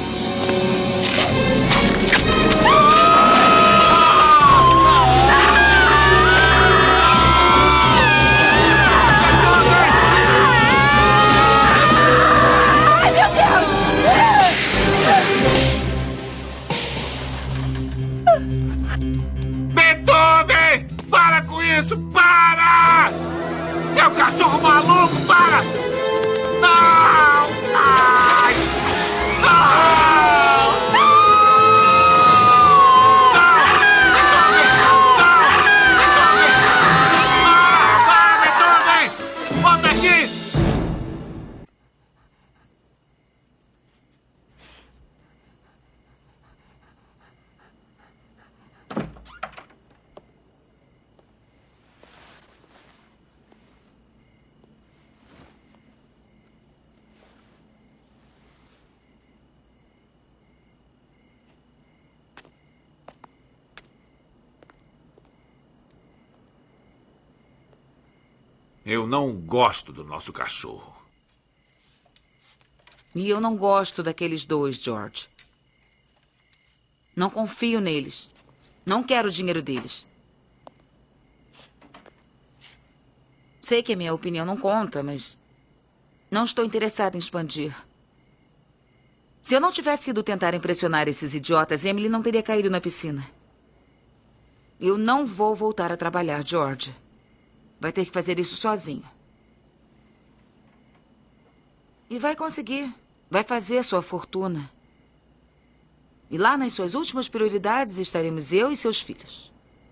Beethoven! Para com isso! Para! Seu cachorro maluco, para! Não! Ai! Não! Beethoven! Volta aqui! Eu não gosto do nosso cachorro. E eu não gosto daqueles dois, George. Não confio neles. Não quero o dinheiro deles. Sei que a minha opinião não conta, mas não estou interessada em expandir. Se eu não tivesse ido tentar impressionar esses idiotas, Emily não teria caído na piscina. Eu não vou voltar a trabalhar, George. Vai ter que fazer isso sozinho. E vai conseguir. Vai fazer a sua fortuna. E lá nas suas últimas prioridades estaremos eu e seus filhos.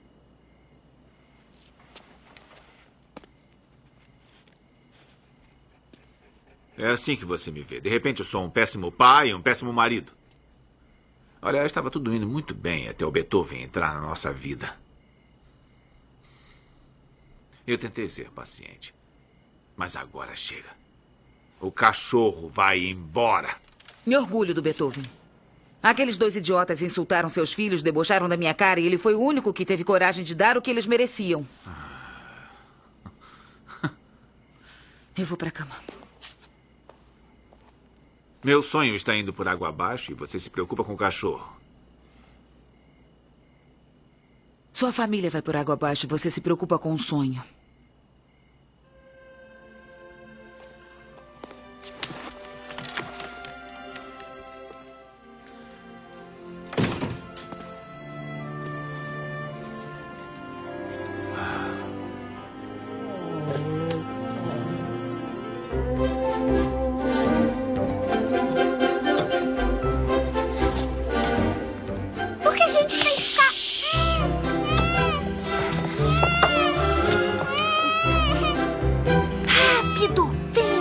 É assim que você me vê. De repente eu sou um péssimo pai e um péssimo marido. Olha, estava tudo indo muito bem até o Beethoven entrar na nossa vida. Eu tentei ser paciente. Mas agora chega. O cachorro vai embora. Me orgulho do Beethoven. Aqueles dois idiotas insultaram seus filhos, debocharam da minha cara e ele foi o único que teve coragem de dar o que eles mereciam. Eu vou pra cama. Meu sonho está indo por água abaixo e você se preocupa com o cachorro. Sua família vai por água abaixo e você se preocupa com o sonho. Por que a gente tem que ficar... Rápido, vem!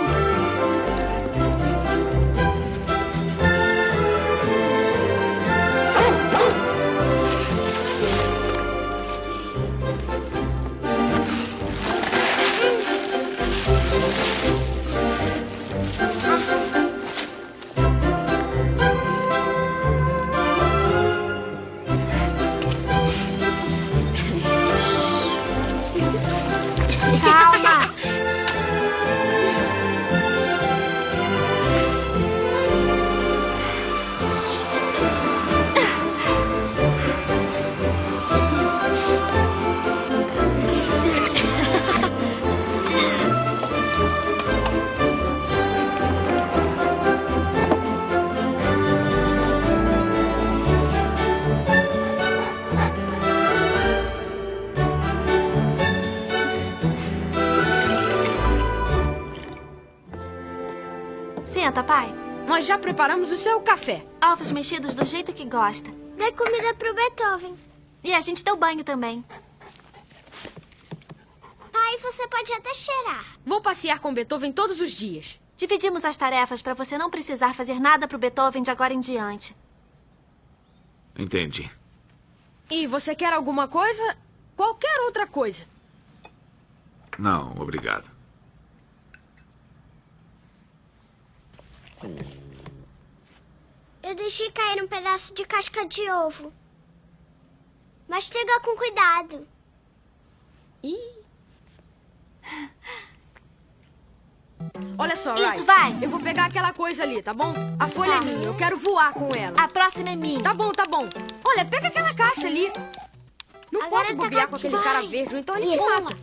Calma! Senta, pai. Nós já preparamos o seu café. Ovos mexidos do jeito que gosta. Dei comida pro Beethoven. E a gente deu banho também. Pai, você pode até cheirar. Vou passear com Beethoven todos os dias. Dividimos as tarefas para você não precisar fazer nada pro Beethoven de agora em diante. Entendi. E você quer alguma coisa? Qualquer outra coisa. Não, obrigado. Eu deixei cair um pedaço de casca de ovo. Mastiga com cuidado. Olha só, Isso, Rice. vai. Eu vou pegar aquela coisa ali, tá bom? A folha é minha, eu quero voar com ela. A próxima é minha. Tá bom, tá bom. Olha, pega aquela caixa ali. Não Agora pode tá bobear com aquele cara vai. verde, ou então ele te Isso. mata.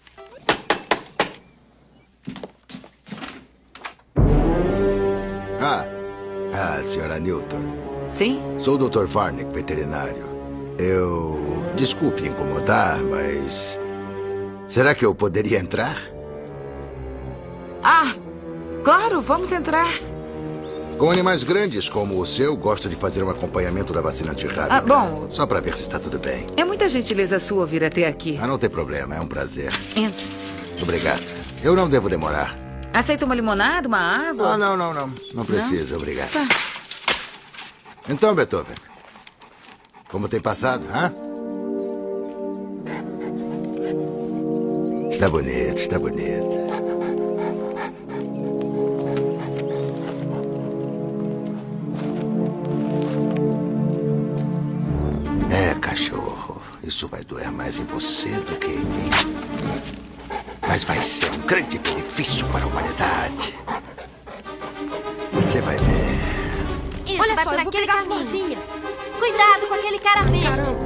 Senhora Newton. Sim? Sou o Dr. Varnick, veterinário. Desculpe incomodar, mas... Será que eu poderia entrar? Ah, claro, vamos entrar. Com animais grandes como o seu, gosto de fazer um acompanhamento da vacina antirrábica. Bom... Só para ver se está tudo bem. É muita gentileza sua vir até aqui. Não tem problema, é um prazer. Entre. Obrigado. Eu não devo demorar. Aceita uma limonada, uma água? Não. Não precisa, obrigado. Tá. Então, Beethoven, como tem passado, hã? Está bonito, está bonito. Cachorro, isso vai doer mais em você do que em mim. Mas vai ser um grande benefício para a humanidade. Você vai ver. Isso, olha vai só, por eu vou aquele pegar a caminho. florzinha. Cuidado com aquele cara verde. Caramba.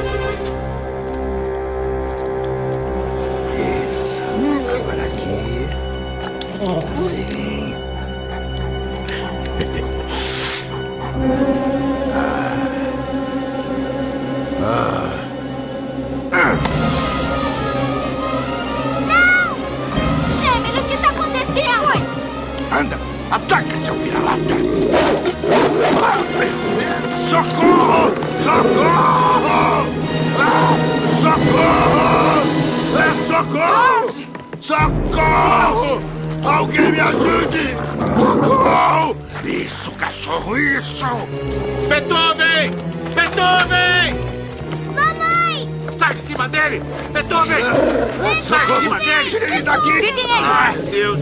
Isso. Agora aqui. Sim. Emily, o que está acontecendo? Anda, ataca, seu vira-lata! Socorro! Socorro! Socorro! Socorro! Socorro! Alguém me ajude! Socorro! Isso, cachorro, isso! Beethoven! Beethoven! Mamãe! Sai de cima dele! Beethoven! Sai de cima dele! Tire ele daqui! Fiquem aí! Ai, Deus!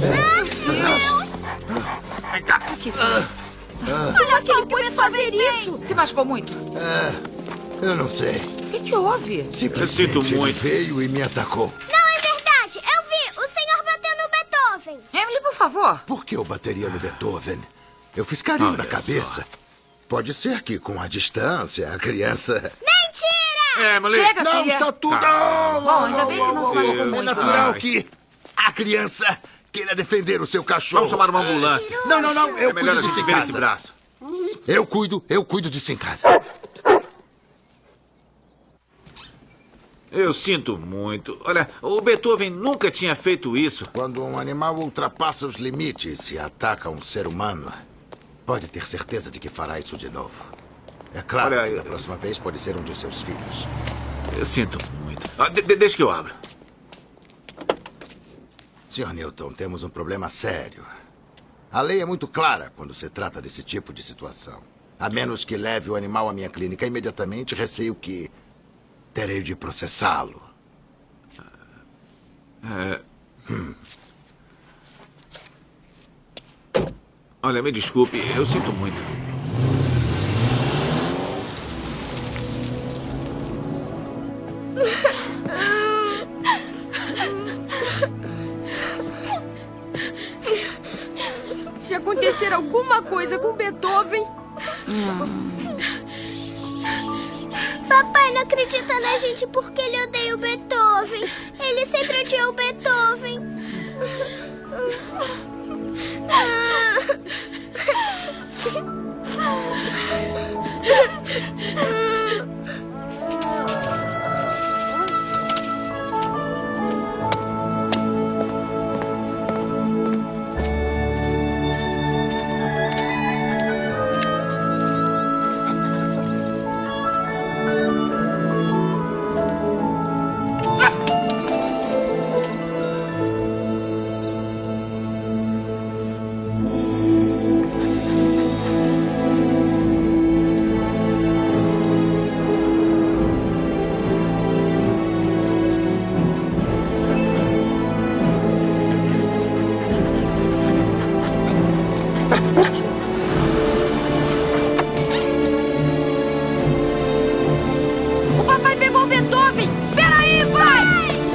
Vem cá. Aqui, Olha que ele pode fazer isso. Se machucou muito? Eu não sei. O que houve? Simplesmente Eu sinto muito. Ele veio e me atacou. Não é verdade! Eu vi! O senhor bateu no Beethoven! Emily, por favor. Por que eu bateria no Beethoven? Eu fiz carinho Olha na cabeça. só. Pode ser que, com a distância, a criança... Mentira! Emily! Chega, Não, filha. está tudo... Bom, ainda bem que não se machucou É muito. natural Ai. que a criança queira defender o seu cachorro. Vamos chamar uma ambulância. Não. Eu É melhor cuido a disso gente em ver casa. esse braço. Eu cuido disso em casa. Eu sinto muito. Olha, o Beethoven nunca tinha feito isso. Quando um animal ultrapassa os limites e ataca um ser humano, pode ter certeza de que fará isso de novo. É claro Olha, que da próxima vez pode ser um de seus filhos. Eu sinto muito. Deixa que eu abra. Sr. Newton, temos um problema sério. A lei é muito clara quando se trata desse tipo de situação. A menos que leve o animal à minha clínica imediatamente, receio que terei de processá-lo. Olha, me desculpe, eu sinto muito. Se acontecer alguma coisa com Beethoven... Papai não acredita na gente porque ele odeia o Beethoven. Ele sempre odiou o Beethoven. O papai pegou o Beethoven! Peraí, pai!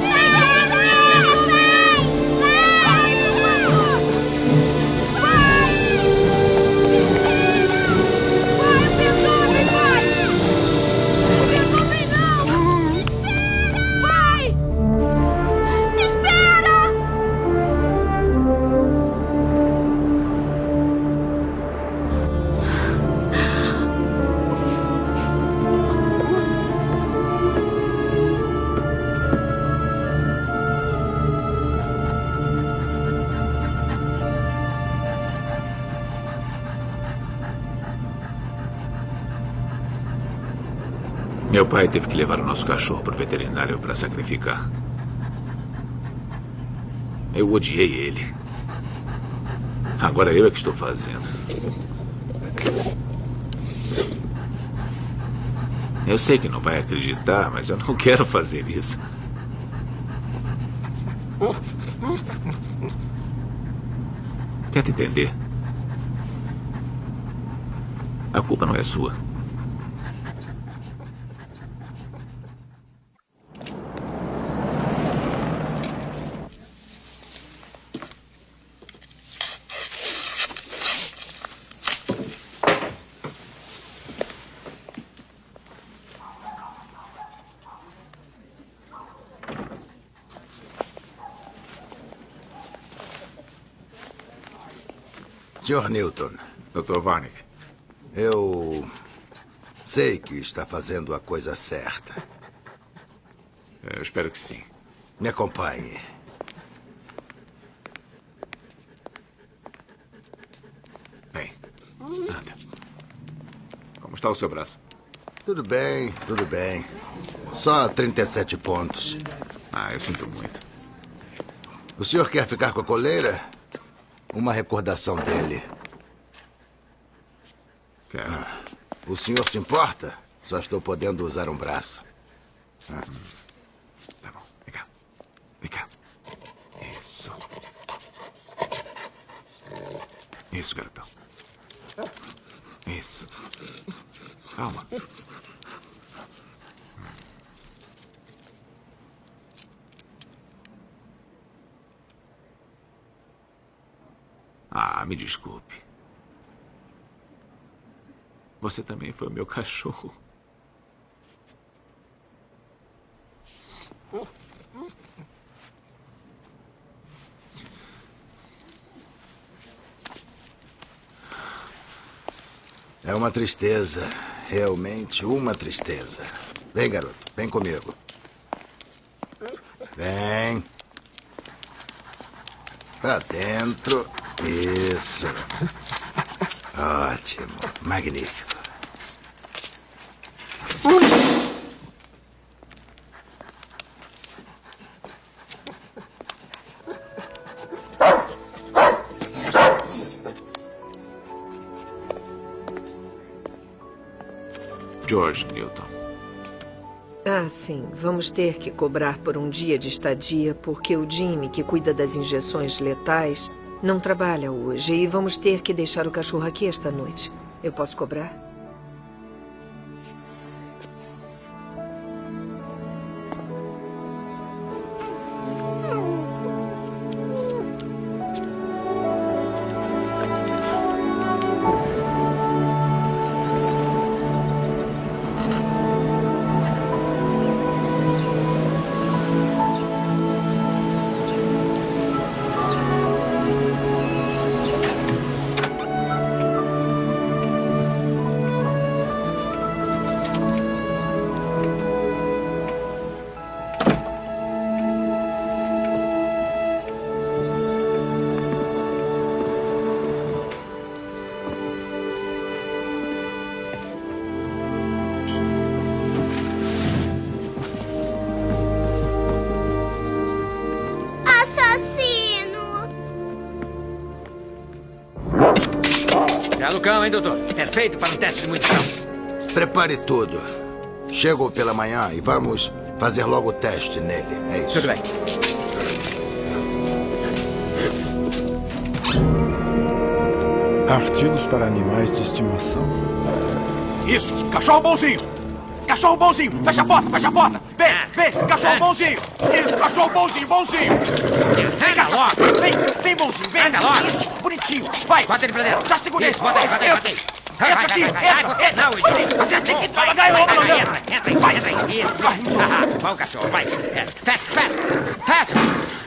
Meu pai teve que levar o nosso cachorro para o veterinário para sacrificar. Eu odiei ele. Agora eu é que estou fazendo. Eu sei que não vai acreditar, mas eu não quero fazer isso. Tenta entender. A culpa não é sua. Sr. Newton. Dr. Varnick. Eu sei que está fazendo a coisa certa. Eu espero que sim. Me acompanhe. Bem, anda. Como está o seu braço? Tudo bem, tudo bem. Só 37 pontos. Ah, eu sinto muito. O senhor quer ficar com a coleira? Uma recordação dele. Quero. O senhor se importa? Só estou podendo usar um braço. Tá bom. Vem cá. Vem cá. Isso. Isso, garotão. Isso. Calma. Ah, me desculpe. Você também foi o meu cachorro. É uma tristeza. Realmente uma tristeza. Vem, garoto. Vem comigo. Vem. Pra dentro. Isso. Ótimo. Magnífico. George Newton. Ah, sim. Vamos ter que cobrar por um dia de estadia porque o Jimmy, que cuida das injeções letais, não trabalha hoje e vamos ter que deixar o cachorro aqui esta noite. Eu posso cobrar? Já no cão, hein, doutor? Perfeito para um teste de munição. Prepare tudo. Chego pela manhã e vamos fazer logo o teste nele. É isso. Tudo bem. Artigos para animais de estimação. Isso, cachorro bonzinho. Cachorro bonzinho. Fecha a porta, fecha a porta. Vem, cachorro bonzinho. Isso, cachorro bonzinho, bonzinho. Vem cá logo. Vem bonzinho, vem. Anda logo. Isso, bonitinho. Vai. Bota ele pra dentro. Já segurei. Isso, bota aí. Entra aqui, entra. Você tem que entrar na gaiola, não. Entra aí. Isso. Vai o cachorro, vai. Fecha.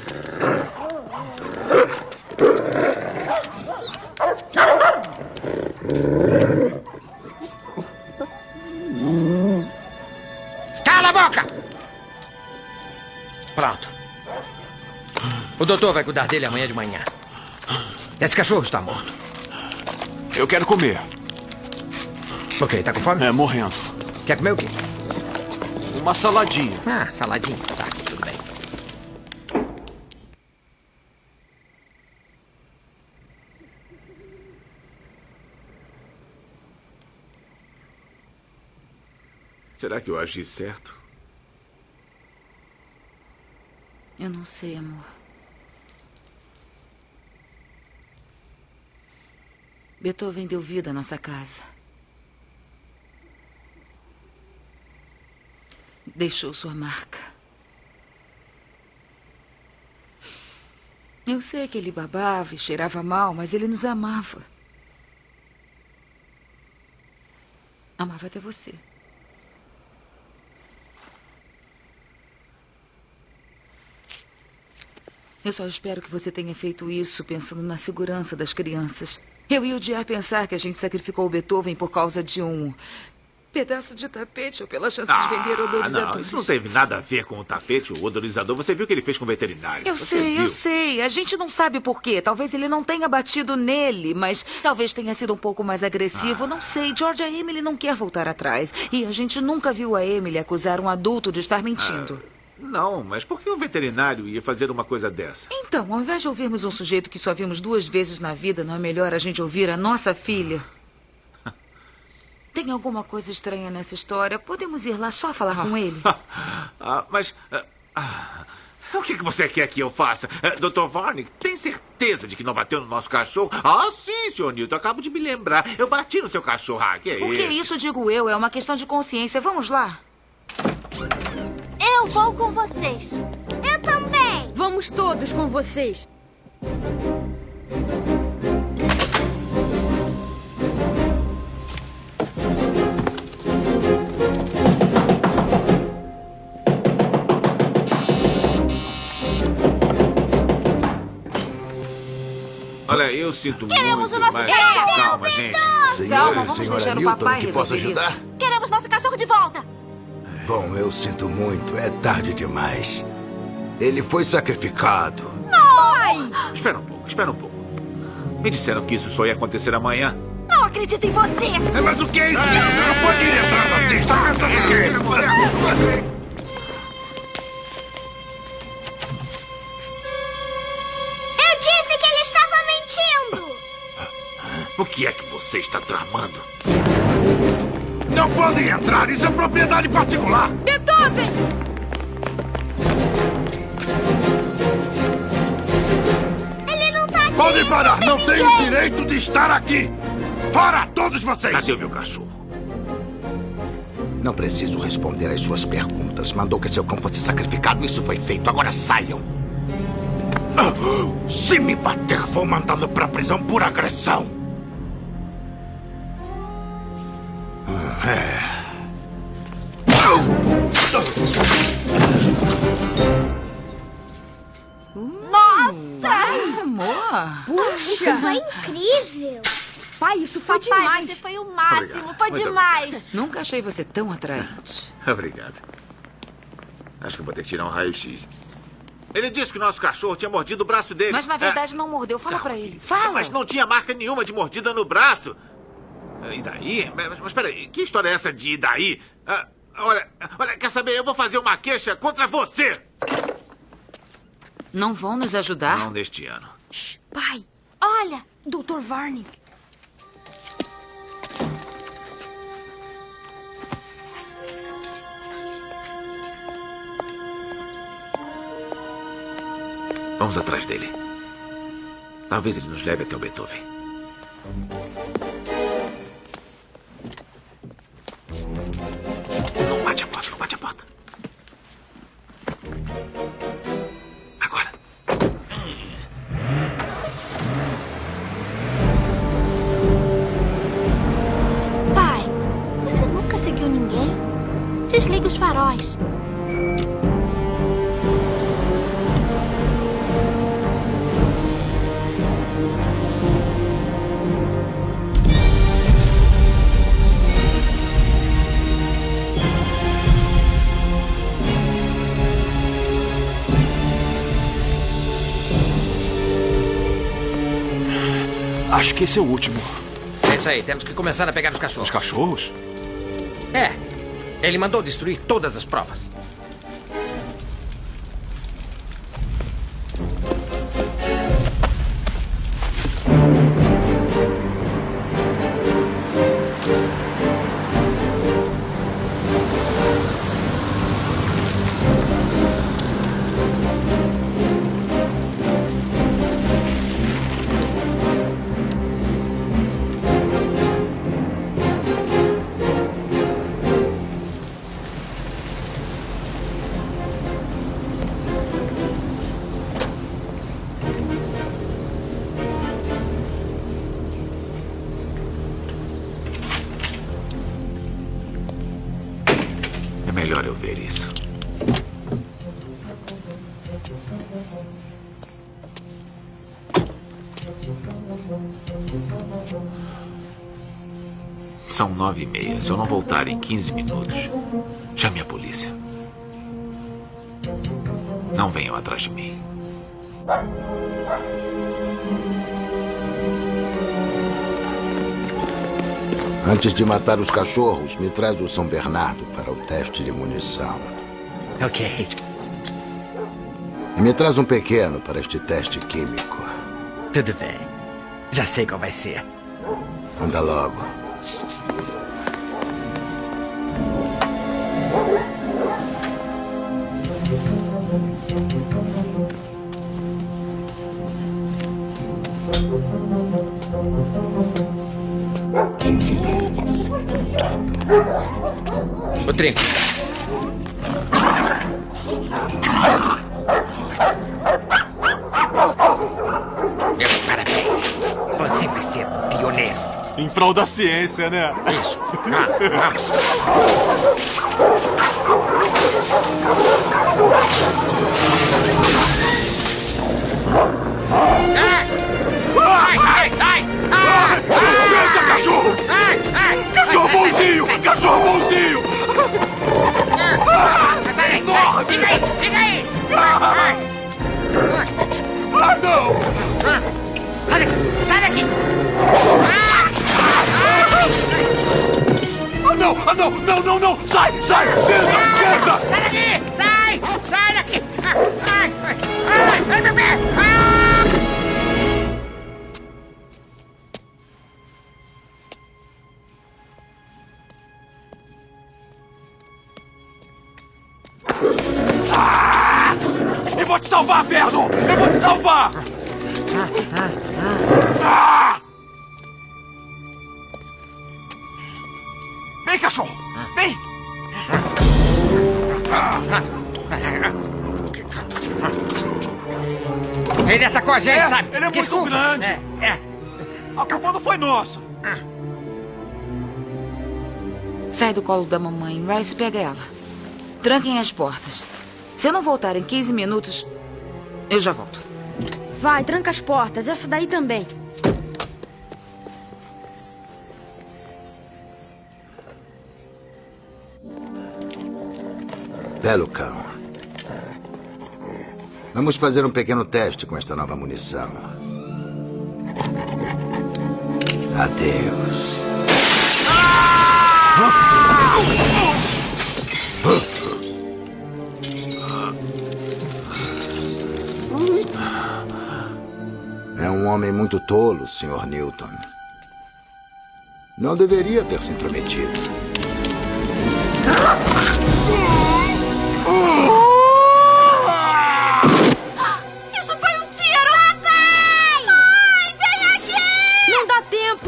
Cala a boca! Pronto. O doutor vai cuidar dele amanhã de manhã. Esse cachorro está morto. Eu quero comer. Ok, tá com fome? É, morrendo. Quer comer o quê? Uma saladinha. Ah, saladinha. Tá, tudo bem. Será que eu agi certo? Eu não sei, amor. Beethoven deu vida à nossa casa. Deixou sua marca. Eu sei que ele babava e cheirava mal, mas ele nos amava. Amava até você. Eu só espero que você tenha feito isso pensando na segurança das crianças. Eu ia odiar pensar que a gente sacrificou o Beethoven por causa de um pedaço de tapete ou pela chance de vender odorizadores. Não, isso não teve nada a ver com o tapete ou o odorizador. Você viu o que ele fez com o veterinário. Eu sei. A gente não sabe por quê. Talvez ele não tenha batido nele, mas talvez tenha sido um pouco mais agressivo. Não sei. George, a Emily não quer voltar atrás. E a gente nunca viu a Emily acusar um adulto de estar mentindo. Não, mas por que um veterinário ia fazer uma coisa dessa? Então, ao invés de ouvirmos um sujeito que só vimos 2 vezes na vida, não é melhor a gente ouvir a nossa filha? Tem alguma coisa estranha nessa história? Podemos ir lá só falar com ele? Mas... o que você quer que eu faça? Dr. Varnick, tem certeza de que não bateu no nosso cachorro? Ah, sim, Sr. Newton, acabo de me lembrar. Eu bati no seu cachorro. Que é isso? O que é isso, digo eu? É uma questão de consciência. Vamos lá. Eu vou com vocês. Eu também. Vamos todos com vocês. Olha, eu sinto Queremos muito, o nosso mas... cachorro. Calma, gente. Calma, vamos deixar o papai que posso resolver ajudar? isso. Queremos nosso cachorro de volta. Bom, eu sinto muito. É tarde demais. Ele foi sacrificado. Não! Espera um pouco. Me disseram que isso só ia acontecer amanhã. Não acredito em você. Mas o que é isso? Eu não poderia entrar assim. Está pensando o quê? Eu disse que ele estava mentindo. O que é que você está tramando? Não podem entrar. Isso é propriedade particular. Beethoven! Ele não tá aqui. Podem parar. Não tenho o direito de estar aqui. Fora, todos vocês. Cadê o meu cachorro? Não preciso responder às suas perguntas. Mandou que seu cão fosse sacrificado. Isso foi feito. Agora saiam. Se me bater, vou mandá-lo para a prisão por agressão. Nossa! Amor! Puxa! Isso foi incrível. Pai, isso foi Papai, demais. você foi o máximo. Obrigado. Foi Muito demais. Nunca achei você tão atraente. Obrigado. Acho que vou ter que tirar um raio-x. Ele disse que o nosso cachorro tinha mordido o braço dele. Mas na verdade não mordeu. Fala pra ele. Fala! Mas não tinha marca nenhuma de mordida no braço. E daí? Mas peraí, que história é essa de e daí? Olha, quer saber? Eu vou fazer uma queixa contra você. Não vão nos ajudar? Não neste ano. Shh, pai, olha, Dr. Varnick. Vamos atrás dele. Talvez ele nos leve até o Beethoven. Não bate a porta, não bate a porta. Agora. Pai, você nunca seguiu ninguém? Desligue os faróis. Acho que esse é o último. É isso aí, temos que começar a pegar os cachorros. Os cachorros? É. Ele mandou destruir todas as provas. É melhor eu ver isso. São 9h30. Se eu não voltar em 15 minutos, chame a polícia. Não venham atrás de mim. Antes de matar os cachorros, me traz o São Bernardo para o teste de munição. Ok. E me traz um pequeno para este teste químico. Tudo bem. Já sei qual vai ser. Anda logo. O trinco. Meus parabéns. Você vai ser pioneiro. Em prol da ciência, né? Isso. Vamos. Senta, cachorro! Cachorro bonzinho! Cachorro bonzinho! Sai daí! Fica aí! Fica aí! Ah, não! Sai daqui! Sai daqui! Ah, não! Ah, não! Não, não, não! Sai! Sai! Senta! Senta! Sai daqui! Sai! Sai daqui! Ai, meu pé! Eu vou te salvar, Vernon! Eu vou te salvar! Vem, cachorro! Vem! Ele atacou a gente, sabe? Ele é Desculpa. muito grande! A culpa não foi nossa! Sai do colo da mamãe. Rice, pega ela. Tranquem as portas. Se eu não voltar em 15 minutos, eu já volto. Vai, tranca as portas. Essa daí também. Belo cão. Vamos fazer um pequeno teste com esta nova munição. Adeus. É um homem muito tolo, Sr. Newton. Não deveria ter se intrometido. Isso foi um tiro! Papai! Mãe, vem aqui! Não dá tempo!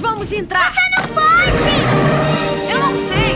vamos entrar. Você não pode! Eu não sei.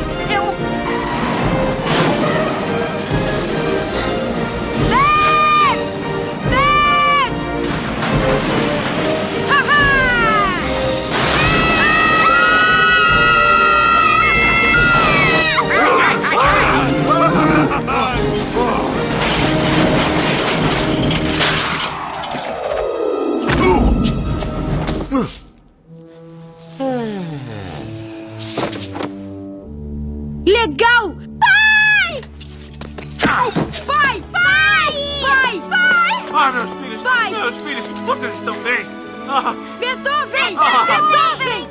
Legal! Pai! Pai! Pai! Pai! Pai! Ah, meus filhos! Pai! Meus filhos! Vocês estão bem? Beethoven! Beethoven!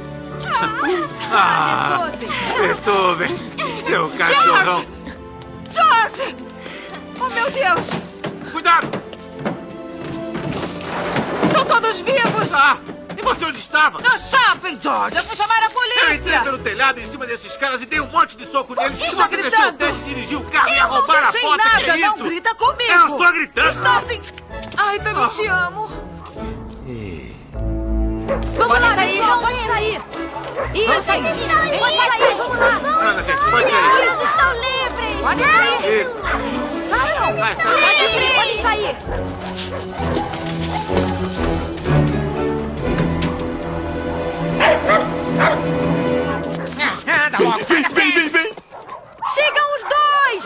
Beethoven! Meu cachorrão! George! Oh, meu Deus! Cuidado! Estão todos vivos! E você onde estava? No shopping, George! Eu fui chamar a polícia! Eu entrei pelo telhado em cima desses caras e dei um monte de soco neles. que E está você deixou o gritando? Ted dirigir o carro e ia Eu não roubar a deixei porta, nada, que é isso? não grita comigo! Eu não estou gritando! Está assim... Ai, também te amo! Vamos lá, pessoal! Pode sair! Isso! Vocês estão livres! Pode sair! Vamos lá! Ana, gente, pode sair! Eles estão livres! Pode sair! Isso! Saiam! Pode sair! Anda logo! Vem! Sigam os dois!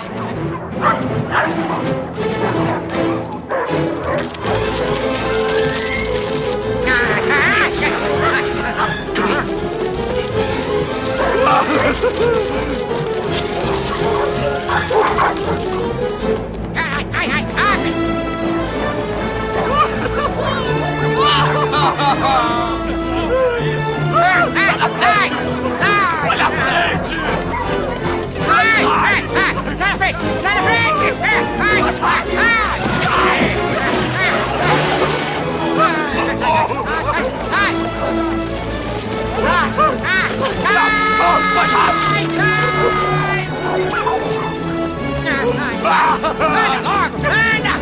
Olha a frente! Sai da frente! Sai da Anda logo! Anda!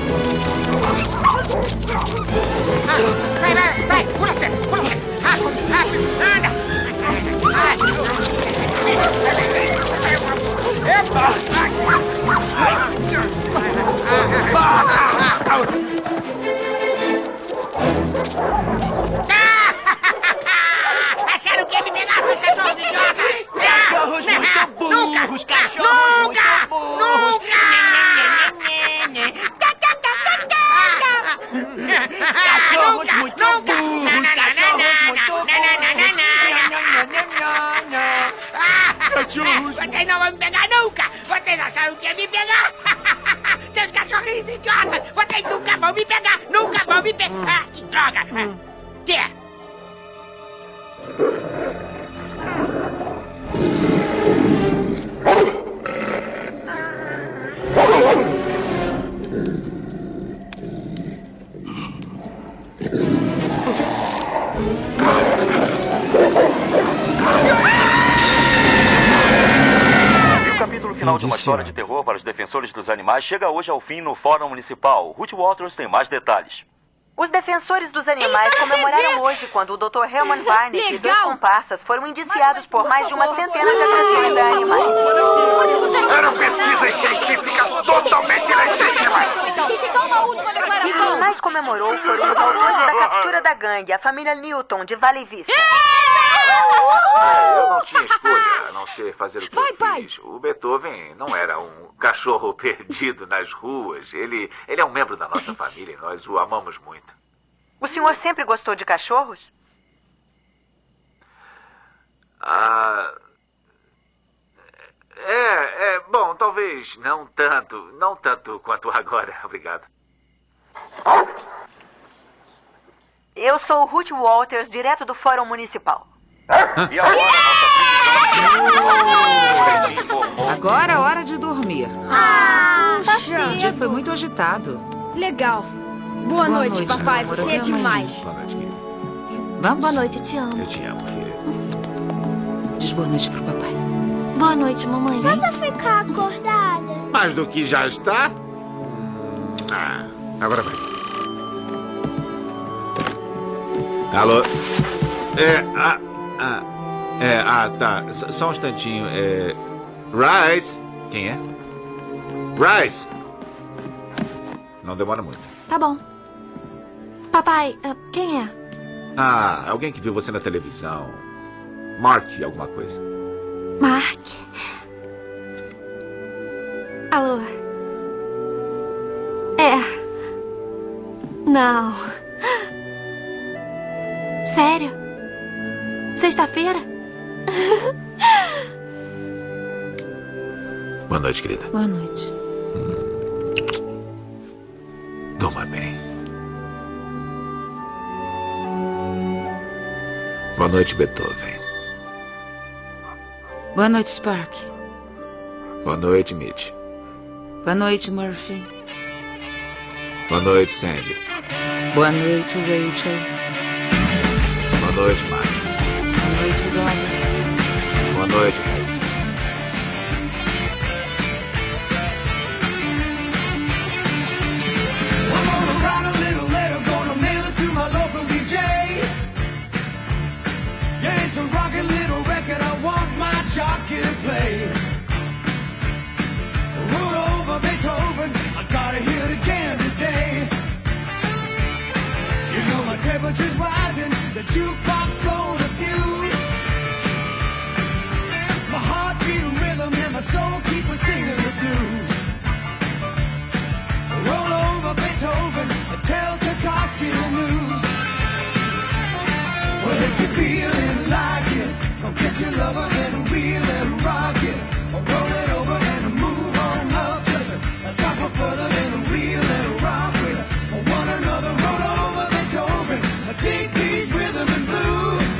Vai! Pula certo! Rápido! Anda! Acharam que ia me pegar, seus cachorros idiotas? Cachorros muito burros! Cachorros muito burros! Cachorros muito burros! Cachorros! Vocês não vão me pegar nunca! Vocês acharam que ia me pegar? Seus cachorrinhos idiotas! Vocês nunca vão me pegar! Nunca vão me pegar! Que droga! Que? Final de uma história de terror para os defensores dos animais chega hoje ao fim no Fórum Municipal. Ruth Walters tem mais detalhes. Os defensores dos animais comemoraram hoje quando o Dr. Herman Varnick e 2 comparsas foram indiciados por mais de uma centena de agressões a animais. Eram pesquisas científicas totalmente legítimas! Só uma última declaração. E quem mais comemorou foram os autores da captura da gangue, a família Newton, de Valley Vista. Eu não tinha escolha, a não ser fazer o que eu fiz. O Beethoven não era um cachorro perdido nas ruas. Ele é um membro da nossa família e nós o amamos muito. O senhor sempre gostou de cachorros? Bom, talvez não tanto quanto agora. Obrigado. Eu sou Ruth Walters, direto do Fórum Municipal. E agora Agora é hora de dormir. Tá O dia foi muito agitado. Legal. Boa noite, papai. amor. Você é Até demais. Boa noite, querido. Vamos? Boa noite, eu te amo. Eu te amo, filha. Diz boa noite pro papai. Boa noite, mamãe. Posso ficar acordada? Mais do que já está? Agora vai. Tá. Só um instantinho. Rice? Quem é? Rice! Não demora muito. Tá bom. Papai, quem é? Alguém que viu você na televisão. Mark, alguma coisa. Mark? Alô? Não. Sério? Sexta-feira? Boa noite, querida. Boa noite. Durma bem. Boa noite, Beethoven. Boa noite, Spark. Boa noite, Mitch. Boa noite, Murphy. Boa noite, Sandy. Boa noite, Rachel. Boa noite, Max. Boa noite, Robin. Boa noite, Rex. Temperature's rising, the jukebox blowing a fuse. My heart beat a rhythm and my soul keeps singing the blues. Roll over Beethoven and tell Tchaikovsky the news. Well, if you're feeling like it, go get your lover and reel and rock it. Or roll it over and move on up, just a drop further than reel and rock it. Or one another, roll over Beethoven. Dig these rhythm and blues.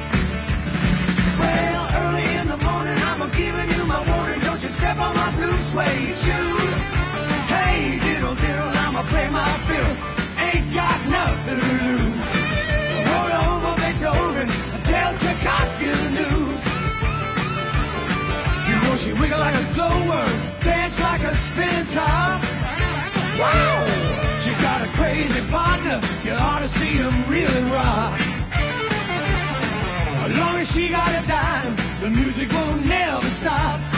Well, early in the morning, I'm giving you my warning. Don't you step on my blue suede shoes. Hey, diddle diddle, I'ma play my fiddle. Ain't got nothing to lose. Roll over Beethoven and tell Tchaikovsky the news. You know she wiggle like a glowworm, dance like a spinning top. Wow! She's got a crazy partner, you ought to see him reel and rock. As long as she got a dime, the music will never stop.